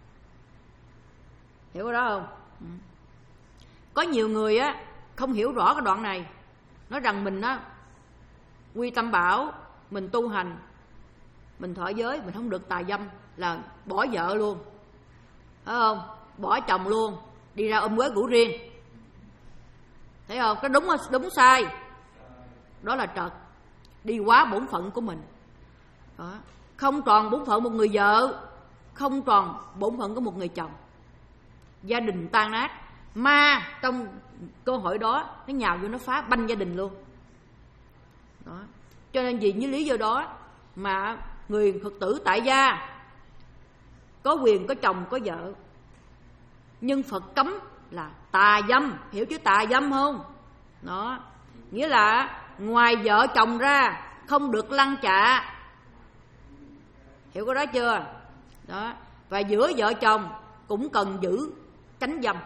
Hiểu cái đó không? Ừ. Có nhiều người á không hiểu rõ cái đoạn này, nói rằng mình á quy tâm bảo, mình tu hành, mình thọ giới, mình không được tà dâm là bỏ vợ luôn, phải không? Bỏ chồng luôn, đi ra ôm quế ngủ riêng. Thấy không? Cái đúng đúng sai đó là trật, đi quá bổn phận của mình. Đó. Không tròn bổn phận một người vợ, không tròn bổn phận của một người chồng, gia đình tan nát. Ma trong cơ hội đó nó nhào vô, nó phá banh gia đình luôn. Đó. Cho nên vì những lý do đó mà người Phật tử tại gia có quyền có chồng có vợ, nhưng Phật cấm là tà dâm. Hiểu chứ tà dâm không? Đó. Nghĩa là ngoài vợ chồng ra không được lăn chạ. Hiểu cái đó chưa? Đó. Và giữa vợ chồng cũng cần giữ tránh dâm,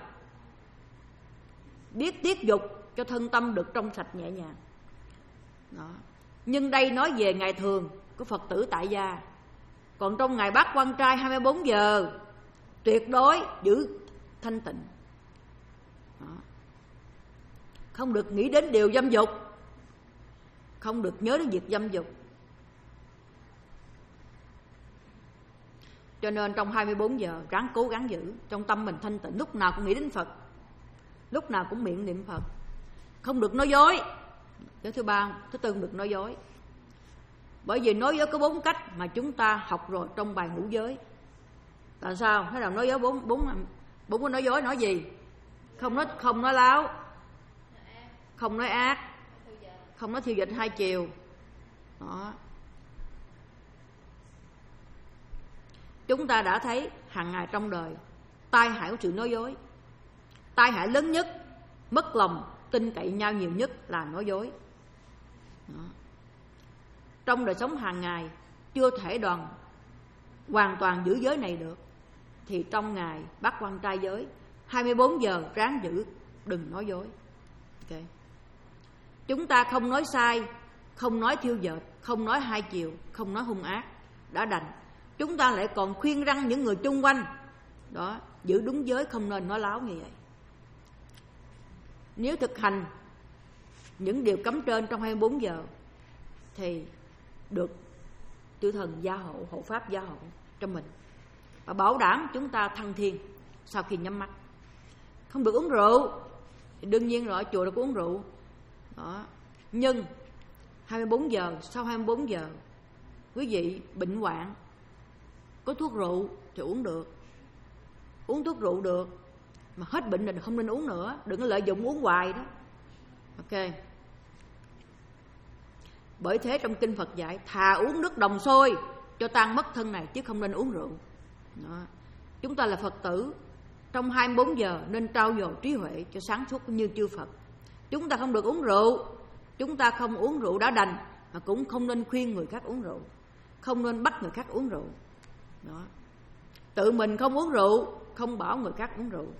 biết tiết dục cho thân tâm được trong sạch nhẹ nhàng. Đó. Nhưng đây nói về ngày thường của Phật tử tại gia. Còn trong ngày bát quan trai hai mươi bốn giờ tuyệt đối giữ thanh tịnh. Đó. Không được nghĩ đến điều dâm dục, không được nhớ đến việc dâm dục. Cho nên trong hai mươi bốn giờ ráng cố gắng giữ trong tâm mình thanh tịnh, lúc nào cũng nghĩ đến Phật, lúc nào cũng miệng niệm Phật. Không được nói dối. Cái thứ ba, thứ tư, không được nói dối. Bởi vì nói dối có bốn cách mà chúng ta học rồi trong bài ngũ giới. Tại sao? Thế nào nói dối bốn bốn bốn cái nói dối nói gì? Không nói không nói láo, không nói ác, không nói thiêu dịch hai chiều. Đó. Chúng ta đã thấy hàng ngày trong đời tai hại của sự nói dối. Tai hại lớn nhất, mất lòng, tin cậy nhau nhiều nhất là nói dối. Đó. Trong đời sống hàng ngày chưa thể đoàn hoàn toàn giữ giới này được, thì trong ngày bát quan trai giới hai mươi bốn giờ ráng giữ, đừng nói dối. Okay. Chúng ta không nói sai, không nói thiêu dệt, không nói hai chiều, không nói hung ác, đã đành. Chúng ta lại còn khuyên răn những người chung quanh đó, giữ đúng giới, không nên nói láo như vậy. Nếu thực hành những điều cấm trên trong hai mươi bốn giờ thì được chư thần gia hộ, hộ pháp gia hộ cho mình, và bảo đảm chúng ta thăng thiên sau khi nhắm mắt. Không được uống rượu thì đương nhiên rồi, chùa đâu có uống rượu đó. Nhưng hai mươi bốn giờ, sau hai mươi bốn giờ quý vị bệnh hoạn có thuốc rượu thì uống được, uống thuốc rượu được, mà hết bệnh rồi không nên uống nữa. Đừng có lợi dụng uống hoài đó. Ok. Bởi thế trong kinh Phật dạy thà uống nước đồng sôi cho tan mất thân này, chứ không nên uống rượu đó. Chúng ta là Phật tử, trong hai mươi bốn giờ nên trau dồi trí huệ cho sáng suốt như chư Phật. Chúng ta không được uống rượu, chúng ta không uống rượu đã đành, mà cũng không nên khuyên người khác uống rượu, không nên bắt người khác uống rượu đó. Tự mình không uống rượu, không bảo người khác uống rượu.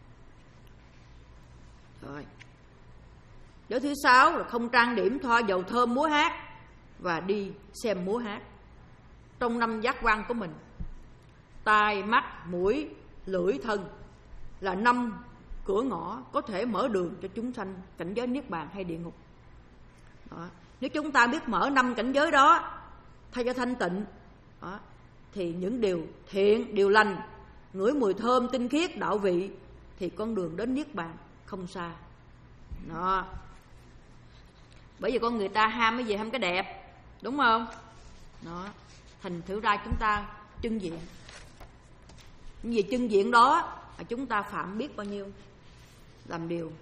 Rồi. Giới thứ sáu là không trang điểm, thoa dầu thơm, múa hát và đi xem múa hát. Trong năm giác quan của mình, tai, mắt, mũi, lưỡi, thân là năm cửa ngõ có thể mở đường cho chúng sanh cảnh giới niết bàn hay địa ngục đó. Nếu chúng ta biết mở năm cảnh giới đó thay cho thanh tịnh đó, thì những điều thiện, điều lành, ngửi mùi thơm tinh khiết đạo vị, thì con đường đến niết bàn không xa đó. Bởi vì con người ta ham cái gì? Ham cái đẹp, đúng không? Đó. Thành thử ra chúng ta trưng diện. Nhưng vì trưng diện đó mà chúng ta phạm biết bao nhiêu làm điều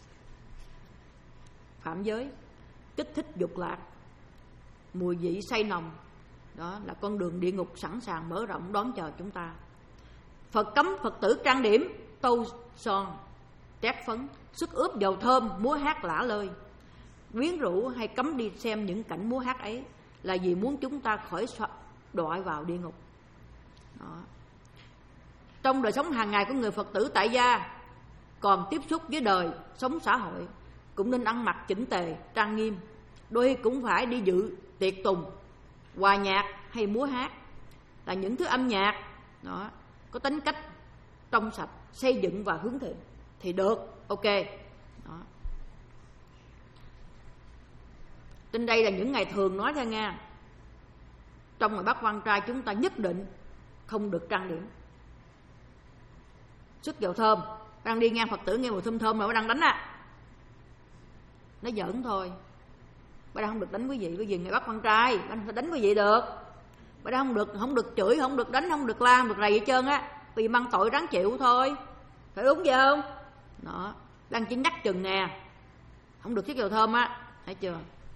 phạm giới, kích thích dục lạc, mùi vị say nồng. Đó là con đường địa ngục sẵn sàng mở rộng đón chờ chúng ta. Phật cấm Phật tử trang điểm, tô son, trét phấn, sức ướp dầu thơm, múa hát lả lơi, quyến rũ hay cấm đi xem những cảnh múa hát ấy, là vì muốn chúng ta khỏi đọa vào địa ngục đó. Trong đời sống hàng ngày của người Phật tử tại gia, còn tiếp xúc với đời sống xã hội, cũng nên ăn mặc chỉnh tề, trang nghiêm. Đôi khi cũng phải đi dự tiệc tùng, hòa nhạc hay múa hát, là những thứ âm nhạc đó có tính cách trong sạch, xây dựng và hướng thiện thì được, ok đó. Trên đây là những ngày thường nói thôi nha. Trong ngày bát quan trai chúng ta nhất định không được trang điểm, sức dầu thơm. Đang đi ngang Phật tử nghe mùi thơm thơm mà đang đánh à, nó giỡn thôi. Bà đang không được đánh quý vị, bởi vì ngày bát quan trai bà không đánh quý vị được. Bà đang không được, không được chửi, không được đánh, không được la, không được rầy hết trơn á, vì mang tội ráng chịu thôi, phải đúng vậy không? Đó, đang chỉ nhắc chừng nè, không được chiếc dầu thơm á, thấy chưa?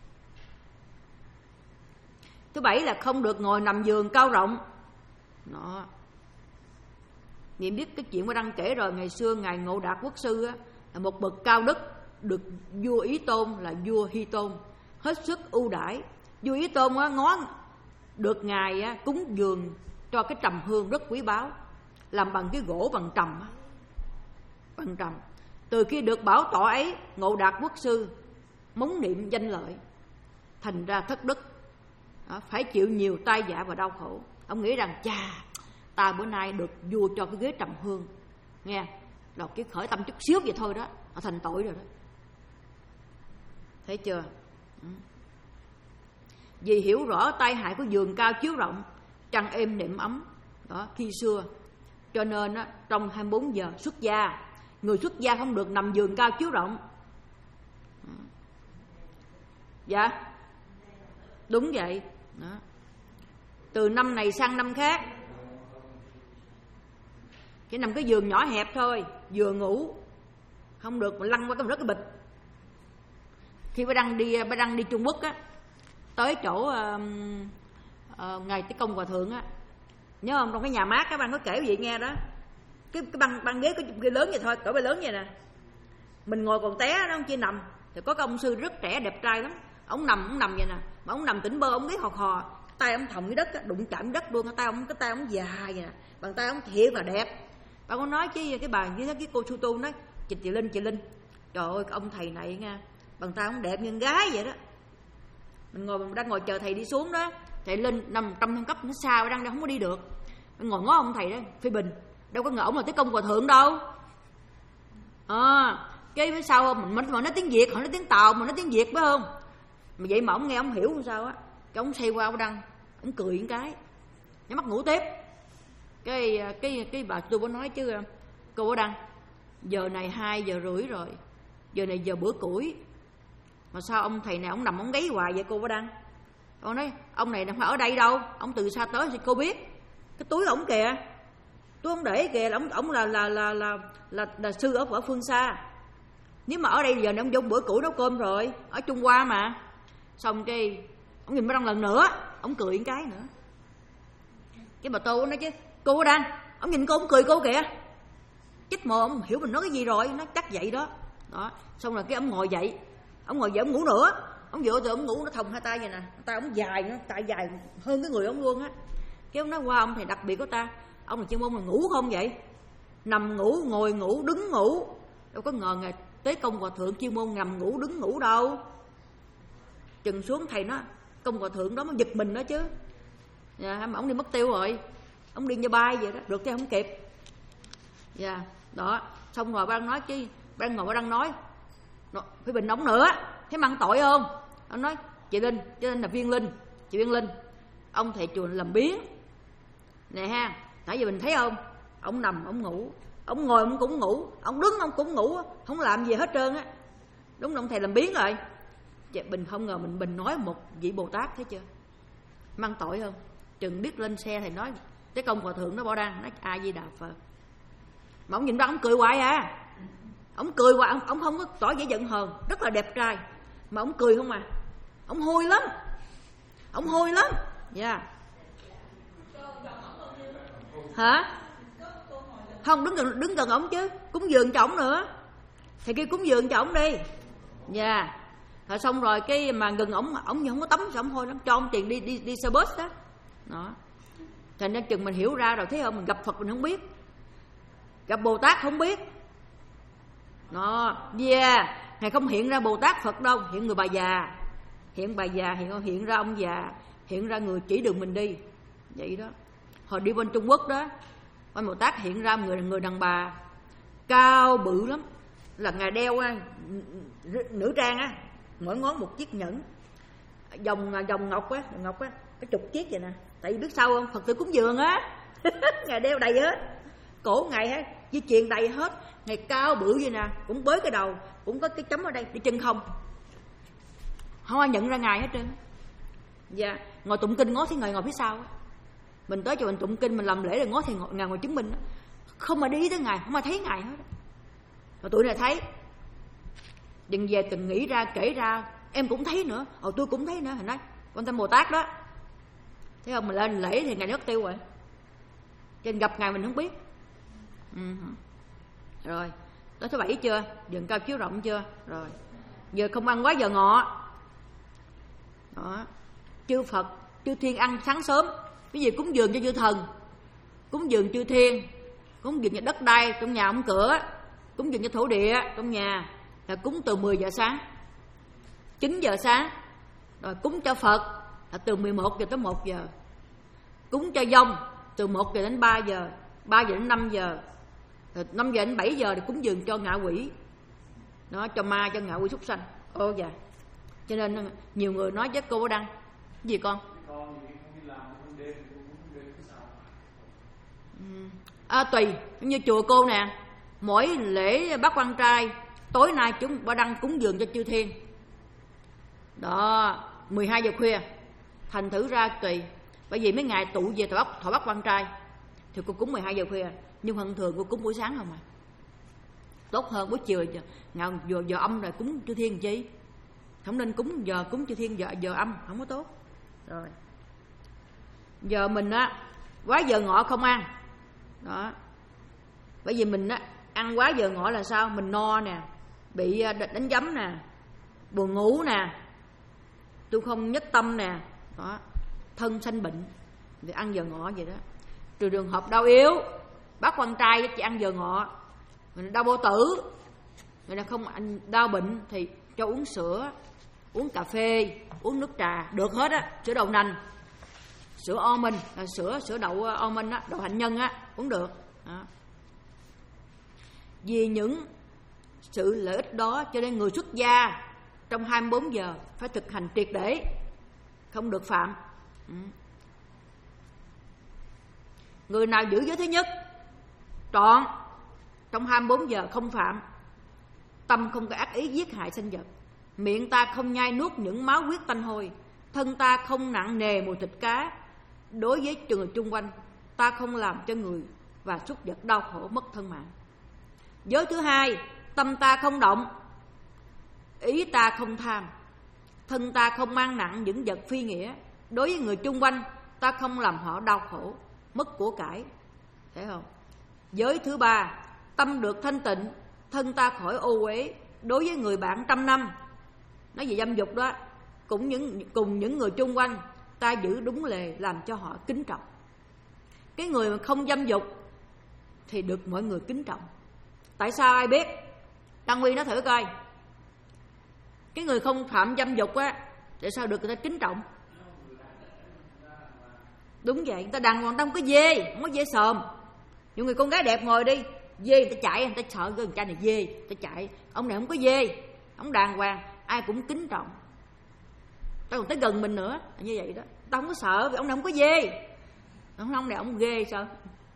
Thứ bảy là không được ngồi nằm giường cao rộng. Đó. Niệm biết cái chuyện mà đang kể rồi, ngày xưa ngài Ngộ Đạt Quốc sư á, là một bậc cao đức, được vua Ý Tôn là vua Hy Tôn hết sức ưu đãi. Vua Ý Tôn á, ngó được ngài á, cúng dường cho cái trầm hương rất quý báu, làm bằng cái gỗ bằng trầm á, bằng trầm. Từ khi được bảo tọa ấy, Ngộ Đạt Quốc sư móng niệm danh lợi, thành ra thất đức, đó, phải chịu nhiều tai vạ và đau khổ. Ông nghĩ rằng chà, ta bữa nay được vua cho cái ghế trầm hương, nghe, là cái khởi tâm chút xíu vậy thôi đó, là thành tội rồi đó. Thấy chưa? Vì hiểu rõ tai hại của giường cao chiếu rộng, trăng êm nệm ấm đó khi xưa, cho nên á, trong hai mươi bốn giờ xuất gia, người xuất gia không được nằm giường cao chiếu rộng. Dạ, đúng vậy đó. Từ năm này sang năm khác chỉ nằm cái giường nhỏ hẹp thôi, vừa ngủ, không được mà lăn qua cái đất cái bịch. Khi bà Đăng đi bà Đăng đi Trung Quốc á, tới chỗ uh, uh, ngài Tế Công Hòa Thượng á, nhớ không, trong cái nhà mát các bạn có kể gì nghe đó, cái cái băng băng ghế có cái lớn vậy thôi, cỡ bay lớn vậy nè, mình ngồi còn té đó, không chỉ nằm. Thì có cái ông sư rất trẻ đẹp trai lắm, ông nằm ông nằm vậy nè, mà ông nằm tỉnh bơ, ông ghế hò hò, tay ông thòng cái đất á, đụng chạm đất luôn, cái tay ông cái tay ông dài vậy nè, bàn tay ông thiệt là đẹp. Bà có nói chứ cái bà với cái cô Su Tu nói, chị chị Linh chị Linh, trời ơi ông thầy này nha, bàn tay ông đẹp như con gái vậy đó. Mình ngồi mình đang ngồi chờ thầy đi xuống đó, thầy Linh nằm trong thang cấp nó xa, đang không có đi được, mình ngồi ngó ông thầy đó phê bình, đâu có ngờ ông là Tế Công Hòa Thượng đâu. À, cái phía sau mình mình nói tiếng Việt, họ nói tiếng Tàu, mình nói tiếng Việt phải không? Mà vậy mà ông nghe ông hiểu không sao á, cái ông xoay qua ông Đăng, ông cười một cái, nhắm mắt ngủ tiếp. Cái cái cái bà tôi có nói chứ, cô Bảo Đăng, giờ này hai giờ rưỡi rồi, giờ này giờ bữa củi, mà sao ông thầy này ông nằm ông gáy hoài vậy cô Bảo Đăng? Ông nói ông này không phải ở đây đâu, ông từ xa tới thì cô biết. Cái túi ổng kìa, túi ông để kìa, là ông ông là là là là là, là sư ở ở phương xa. Nếu mà ở đây giờ này ông vô bữa củi nấu cơm rồi, ở Trung Hoa mà. Xong cái ông nhìn Bảo Đăng lần nữa, ông cười một cái nữa. Cái bà Tô nói chứ, cô Bảo Đăng, ông nhìn cô ông cười cô kìa. Chết mồ, ông hiểu mình nói cái gì rồi, nó chắc vậy đó. Đó, xong rồi cái ông ngồi dậy, ông ngồi dậy ông ngủ nữa, ông dựa từ ông ngủ nó thòng hai tay vậy nè, tay ông dài nữa, tay dài hơn cái người ông luôn á. Cái ông nói qua ông thầy đặc biệt của ta, ông là chuyên môn là ngủ không vậy? Nằm ngủ, ngồi ngủ, đứng ngủ, đâu có ngờ ngài Tế Công Hòa Thượng chuyên môn nằm ngủ đứng ngủ đâu. Chừng xuống thầy nó Công Hòa Thượng đó mới giật mình đó chứ. Dạ, mà ông đi mất tiêu rồi, ông đi như bay vậy đó, được thì không kịp. Dạ, đó, xong rồi bác nói chứ, bác ngồi bác đang nói, phải bình ống nữa, thấy mang tội không? Ông nói, chị Linh, chị Linh là Viên Linh, chị Viên Linh, ông thầy chùa làm biến. Nè ha, nãy giờ mình thấy không? Ông nằm, ông ngủ, ông ngồi ông cũng ngủ, ông đứng ông cũng ngủ, không làm gì hết trơn á. Đúng ông thầy làm biến rồi. Chị Bình không ngờ mình Bình nói một vị Bồ Tát, thấy chưa? Mang tội không? Chừng biết lên xe thầy nói, Tế Công Hòa Thượng nó bỏ đăng, nói A Di Đà Phật. Mà ông nhìn ra ông cười hoài à. Ông cười hoài, ông, ông không có tỏ vẻ giận hờn, rất là đẹp trai. Mà ông cười không à. Ông hôi lắm. Ông hôi lắm. Dạ yeah. Hả? Không, đứng gần, đứng gần ổng chứ, cúng dường cho ổng nữa. Thì kia cúng dường cho ổng đi. Dạ yeah. Rồi xong rồi cái mà gần ổng, ổng không có tắm sao ổng hôi lắm, cho ông tiền đi đi đi xe bus đó. Đó. Thành ra chừng mình hiểu ra rồi, thấy không, mình gặp Phật mình không biết, gặp Bồ Tát không biết. Đó, yeah, Ngài không hiện ra Bồ Tát Phật đâu, hiện người bà già, hiện bà già, hiện hiện ra ông già, hiện ra người chỉ đường mình đi. Vậy đó. Hồi đi bên Trung Quốc đó, ông Bồ Tát hiện ra người người đàn bà cao bự lắm, là Ngài đeo nữ trang á, mỗi ngón một chiếc nhẫn, vòng vòng ngọc á, ngọc á, cái chục chiếc vậy nè. Tại vì biết sao không, Phật tử cúng dường á, Ngài đeo đầy hết, cổ Ngài á di truyền đầy hết. Ngài cao bự vậy nè, cũng bới cái đầu, cũng có cái chấm ở đây, đi chân không, không ai nhận ra Ngài hết trơn. Dạ, ngồi tụng kinh ngó thấy Ngài ngồi phía sau. Mình tới cho mình tụng kinh, mình làm lễ rồi ngó thì Ngài ngồi chứng minh đó. Không ai để ý tới Ngài, không ai thấy Ngài hết. Rồi tụi này thấy, dần về từng nghĩ ra, kể ra, em cũng thấy nữa, hồi tôi cũng thấy nữa. Hồi nói con tên Bồ Tát đó, thấy không, mình lên lễ thì Ngài mất tiêu rồi, cho nên gặp Ngài mình không biết. Uh-huh. Rồi, tới thứ bảy chưa? Giường cao chiếu rộng chưa? Rồi, giờ không ăn quá giờ ngọ. Đó, chư Phật, chư Thiên ăn sáng sớm. Cái gì cúng dường cho chư thần, cúng dường chư Thiên, cúng dường cho đất đai trong nhà ông cửa, cúng dường cho thổ địa trong nhà là cúng từ mười giờ sáng, chín giờ sáng. Rồi cúng cho Phật là từ mười một giờ tới một giờ. cúng cho dông từ một giờ đến ba giờ, ba giờ đến năm giờ, rồi năm giờ đến bảy giờ thì cúng dường cho ngạ quỷ, nó cho ma, cho ngạ quỷ súc sanh. Ô dạ, cho nên nhiều người nói với cô Bảo Đăng gì con? À, tùy, như chùa cô nè, mỗi lễ Bát Quan Trai tối nay chúng Bảo Đăng cúng dường cho chư thiên đó, mười hai giờ khuya. Thành thử ra tùy, bởi vì mấy ngày tụ về thọ Bát, thọ Bát Quan Trai thì cô cúng mười hai giờ khuya, nhưng thông thường cô cúng buổi sáng không à. Tốt hơn buổi chiều giờ, giờ, giờ âm rồi cúng chư thiên chi, không nên cúng giờ cúng chư thiên giờ giờ âm, không có tốt. Rồi giờ mình á quá giờ ngọ không ăn đó, bởi vì mình á ăn quá giờ ngọ là sao? Mình no nè, bị đánh giấm nè, buồn ngủ nè, tôi không nhất tâm nè đó, thân sanh bệnh thì ăn giờ ngọ vậy đó. Trừ trường hợp đau yếu, Bát Quan Trai chỉ ăn giờ ngọ. Mình đau bao tử, người ta không ăn đau bệnh thì cho uống sữa, uống cà phê, uống nước trà được hết á, sữa đậu nành, sữa almond, là sữa sữa đậu almond á, đậu hạnh nhân á, uống được đó. Vì những sự lợi ích đó cho nên người xuất gia trong hai mươi bốn giờ phải thực hành triệt để, không được phạm. Ừ. Người nào giữ giới thứ nhất trọn trong hai mươi bốn giờ không phạm, tâm không có ác ý giết hại sinh vật, miệng ta không nhai nuốt những máu huyết tanh hôi, thân ta không nặng nề mùi thịt cá, đối với người chung quanh ta không làm cho người và súc vật đau khổ mất thân mạng. Giới thứ hai, tâm ta không động, ý ta không tham, thân ta không mang nặng những vật phi nghĩa, đối với người chung quanh ta không làm họ đau khổ mất của cải. Thấy không? Giới thứ ba, tâm được thanh tịnh, thân ta khỏi ô uế, đối với người bạn trăm năm. Nói về dâm dục đó, cũng những cùng những người chung quanh ta giữ đúng lề, làm cho họ kính trọng. Cái người mà không dâm dục thì được mọi người kính trọng. Tại sao ai biết? Đăng Huy nói thử coi. Cái người không phạm dâm dục á, tại sao được người ta kính trọng? Đúng vậy, người ta đàng hoàng, ta không có dê, không có dê sòm. Nhiều người con gái đẹp ngồi đi, dê người ta chạy, người ta sợ cái con trai này dê, người ta chạy. Ông này không có dê, ông đàng hoàng, ai cũng kính trọng. Ta còn tới gần mình nữa, như vậy đó. Ta không có sợ vì ông này không có dê. Ông này ông ghê sao?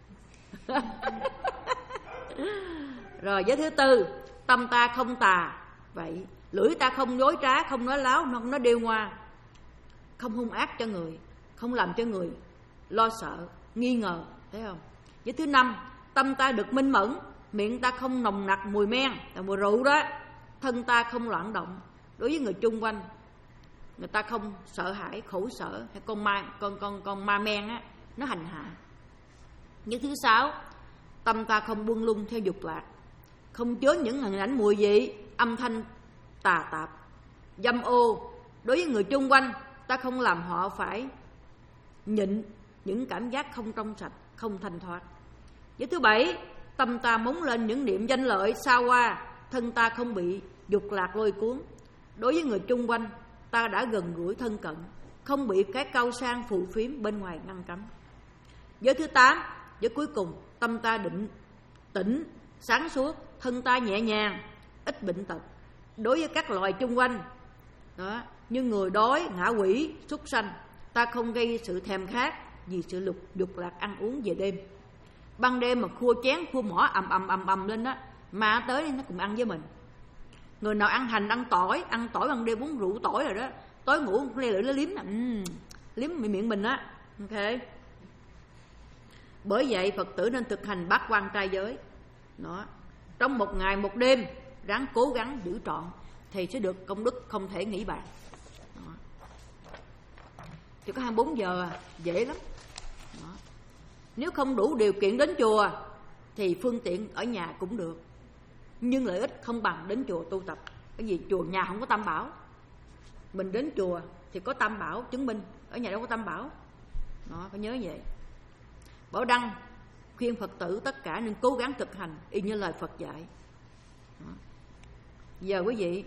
Rồi giới thứ tư, tâm ta không tà, vậy lưỡi ta không dối trá, không nói láo, không nói điêu ngoa, không hung ác cho người, không làm cho người lo sợ, nghi ngờ. Thấy không? Giới thứ năm, tâm ta được minh mẫn, miệng ta không nồng nặc mùi men, là mùi rượu đó, thân ta không loạn động, đối với người chung quanh người ta không sợ hãi, khổ sở hay con ma con con con ma men á nó hành hạ. Giới thứ sáu, tâm ta không buông lung theo dục lạc, không chứa những hình ảnh mùi vị, âm thanh tà tạp, dâm ô, đối với người chung quanh ta không làm họ phải nhịn những cảm giác không trong sạch, không thanh thoát. Giới thứ bảy, tâm ta móng lên những niệm danh lợi xa hoa, thân ta không bị dục lạc lôi cuốn, đối với người chung quanh ta đã gần gũi thân cận, không bị cái cao sang phù phiếm bên ngoài ngăn cấm. Giới thứ tám, giới cuối cùng, tâm ta định tĩnh, sáng suốt, thân ta nhẹ nhàng, ít bệnh tật, đối với các loài chung quanh đó, như người đói, ngạ quỷ, súc sanh, ta không gây sự thèm khát vì sự lục dục lạc ăn uống về đêm. Ban đêm mà khua chén khua mỏ ầm ầm ầm ầm lên đó, ma tới nó cùng ăn với mình. Người nào ăn hành, ăn tỏi, ăn tỏi ban đêm uống rượu tỏi rồi đó, tối ngủ le lưỡi nó liếm nè, uhm, liếm miệng mình á. Ok. Bởi vậy Phật tử nên thực hành bát quan trai giới đó, trong một ngày một đêm, ráng cố gắng giữ trọn thì sẽ được công đức không thể nghĩ bàn. Đó. Chỉ có hai mươi bốn giờ à, dễ lắm. Đó. Nếu không đủ điều kiện đến chùa thì phương tiện ở nhà cũng được, nhưng lợi ích không bằng đến chùa tu tập. Bởi vì chùa nhà không có tam bảo, mình đến chùa thì có tam bảo chứng minh, ở nhà đâu có tam bảo. Đó, phải nhớ vậy. Bảo Đăng khuyên Phật tử tất cả nên cố gắng thực hành y như lời Phật dạy. Đó. Giờ quý vị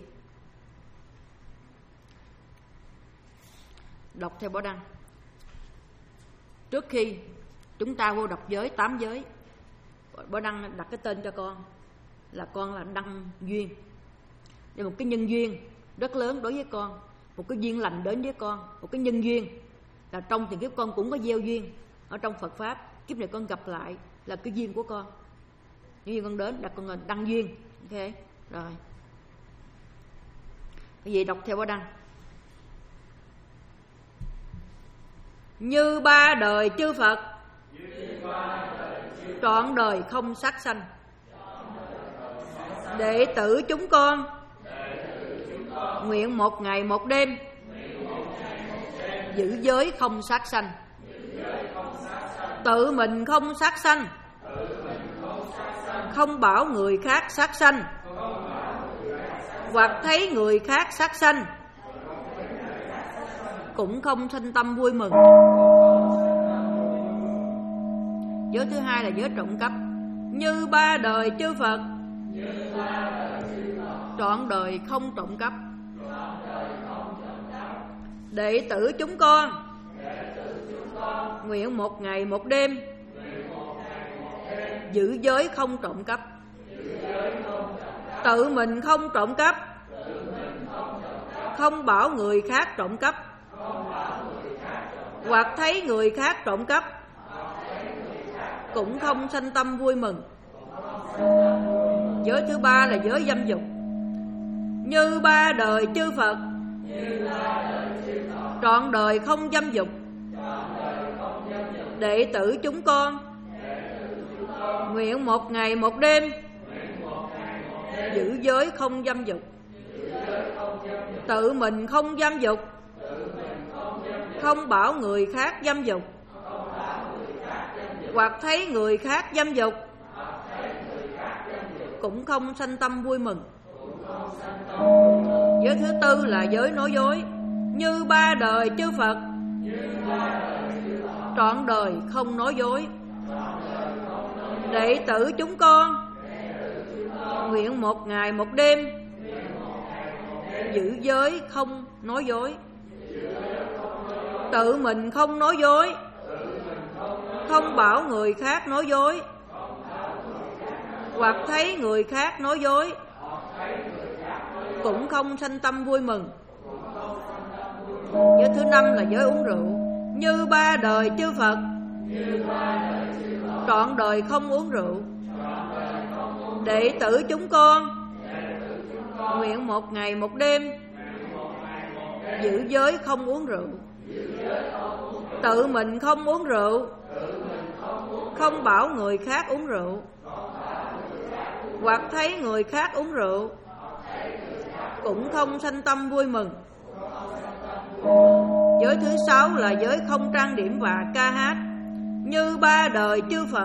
đọc theo Bảo Đăng. trước khi chúng ta vô đọc giới tám giới, Bố Đăng đặt cái tên cho con là con là Đăng Duyên. Đây một cái nhân duyên rất lớn đối với con, một cái duyên lành đến với con, một cái nhân duyên là trong tiền kiếp con cũng có gieo duyên. Ở trong Phật Pháp, kiếp này con gặp lại là cái duyên của con. Những duyên con đến đặt con là Đăng Duyên. Ok, rồi. Cái gì đọc theo Bố Đăng. Như ba đời chư Phật, trọn đời không sát sanh. Đệ tử chúng con, nguyện một ngày một đêm, giữ giới không sát sanh. Tự mình không sát sanh, không bảo người khác sát sanh, hoặc thấy người khác sát sanh, cũng không sanh tâm vui mừng. Giới thứ hai là giới trộm cắp. Như ba đời chư Phật, trọn đời không trộm cắp. Đệ tử chúng con, nguyện một ngày một đêm, giữ giới không trộm cắp. Tự mình không trộm cắp, không bảo người khác trộm cắp, hoặc thấy người khác trộm cắp, cũng không sanh tâm vui mừng. Giới thứ ba là giới dâm dục. Như ba đời chư Phật, trọn đời không dâm dục. Đệ tử chúng con, nguyện một ngày một đêm, giữ giới không dâm dục. Tự mình không dâm dục, không bảo người khác dâm dục, hoặc thấy người khác dâm dục, cũng không sanh tâm vui mừng. Giới thứ tư là giới nói dối. Như ba đời chư Phật, trọn đời không nói dối. Đệ tử chúng con, nguyện một ngày một đêm, giữ giới không nói dối. Tự mình không nói dối, không bảo người khác nói dối, hoặc thấy người khác nói dối, cũng không sanh tâm vui mừng. Giới thứ năm là giới uống rượu. Như ba đời chư Phật, trọn đời không uống rượu. Đệ tử chúng con, nguyện một ngày một đêm, giữ giới không uống rượu. Tự mình không uống rượu, không bảo người khác uống rượu, hoặc thấy người khác uống rượu, cũng không sanh tâm vui mừng. Giới thứ sáu là giới không trang điểm và ca hát. Như ba đời chư Phật,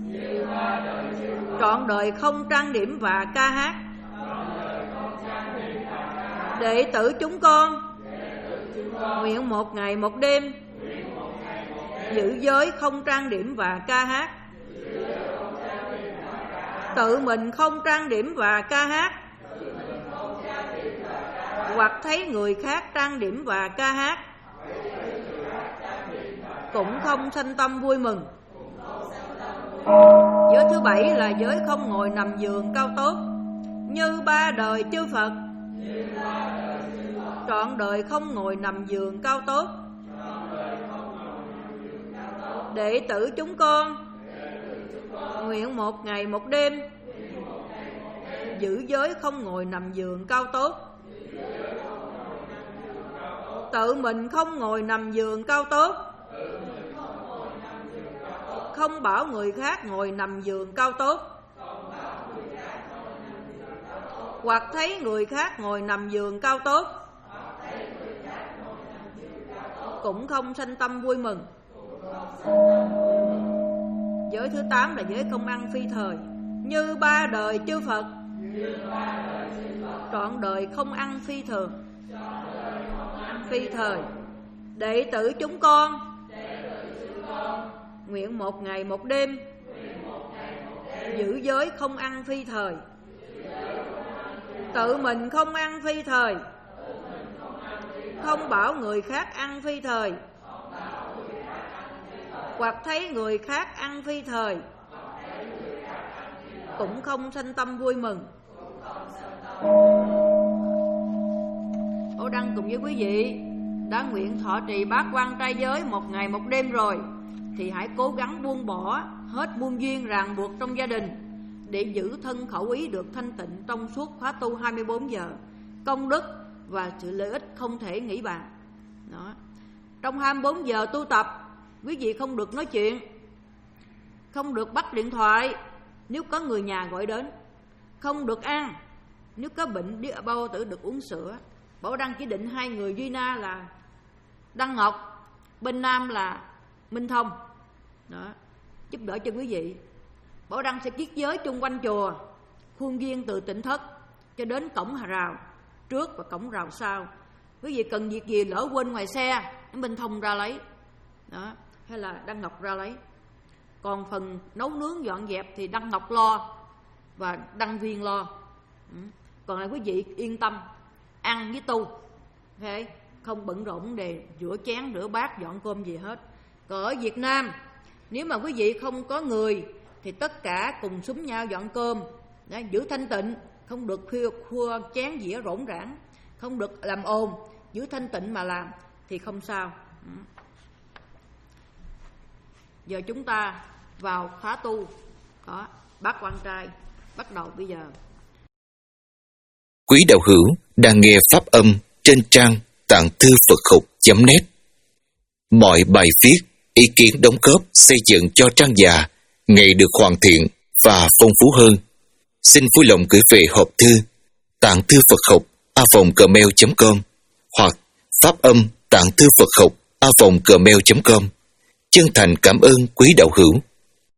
trọn đời không trang điểm và ca hát. Đệ tử chúng con, nguyện một ngày một đêm, giữ giới không trang điểm và ca hát. Tự mình không trang điểm và ca hát, hoặc thấy người khác trang điểm và ca hát, cũng không sanh tâm vui mừng. Giới thứ bảy là giới không ngồi nằm giường cao tốt. Như ba đời chư Phật, trọn đời không ngồi nằm giường cao tốt. Đệ tử chúng con, nguyện một ngày một đêm, giữ giới không ngồi nằm giường cao tốt. Tự mình không ngồi nằm giường cao tốt, không bảo người khác ngồi nằm giường cao tốt, hoặc thấy người khác ngồi nằm giường cao tốt, cũng không sanh tâm vui mừng. Giới thứ tám là giới không ăn phi thời. Như ba đời chư Phật, trọn đời không ăn phi thường, phi thời. Đệ tử chúng con, nguyện một ngày một đêm, giữ giới không ăn phi thời. Tự mình không ăn phi thời, không bảo người khác ăn phi thời, hoặc thấy người khác ăn phi thời, cũng không sanh tâm vui mừng. Bảo Đăng cùng với quý vị đã nguyện thọ trì bát quan trai giới một ngày một đêm rồi, thì hãy cố gắng buông bỏ hết buông duyên ràng buộc trong gia đình, để giữ thân khẩu ý được thanh tịnh trong suốt khóa tu hai mươi bốn giờ. Công đức và sự lợi ích không thể nghĩ bàn. Đó. Trong hai mươi bốn giờ tu tập, quý vị không được nói chuyện, không được bắt điện thoại nếu có người nhà gọi đến, không được ăn, nếu có bệnh đi bao tử được uống sữa. Bảo Đăng chỉ định hai người duy na là Đăng Ngọc, bên nam là Minh Thông. Đó, giúp đỡ cho quý vị. Bảo Đăng sẽ kiết giới chung quanh chùa, khuôn viên từ Tịnh Thất cho đến cổng Hà Rào trước và cổng rào sau. Quý vị cần việc gì lỡ quên ngoài xe, Minh Thông ra lấy. Đó, hay là Đăng Ngọc ra lấy. Còn phần nấu nướng dọn dẹp thì Đăng Ngọc lo và Đăng Viên lo. Còn lại quý vị yên tâm, ăn với tu, okay? Không bận rộn vấn đề rửa chén, rửa bát, dọn cơm gì hết. Còn ở Việt Nam, nếu mà quý vị không có người thì tất cả cùng xúm nhau dọn cơm, đó, giữ thanh tịnh, không được khua, khua chén dĩa rỗn rãng, không được làm ồn, giữ thanh tịnh mà làm thì không sao. Giờ chúng ta vào khóa tu có bát quan trai, bắt đầu bây giờ. Quý đạo hữu đang nghe pháp âm trên trang tạng thư Phật học chấm net. Mọi bài viết, ý kiến đóng góp xây dựng cho trang già ngày được hoàn thiện và phong phú hơn. Xin vui lòng gửi về hộp thư tạng thư Phật học a vòng gmail chấm com hoặc pháp âm tạng thư Phật học a vòng gmail chấm com. Chân thành cảm ơn quý đạo hữu.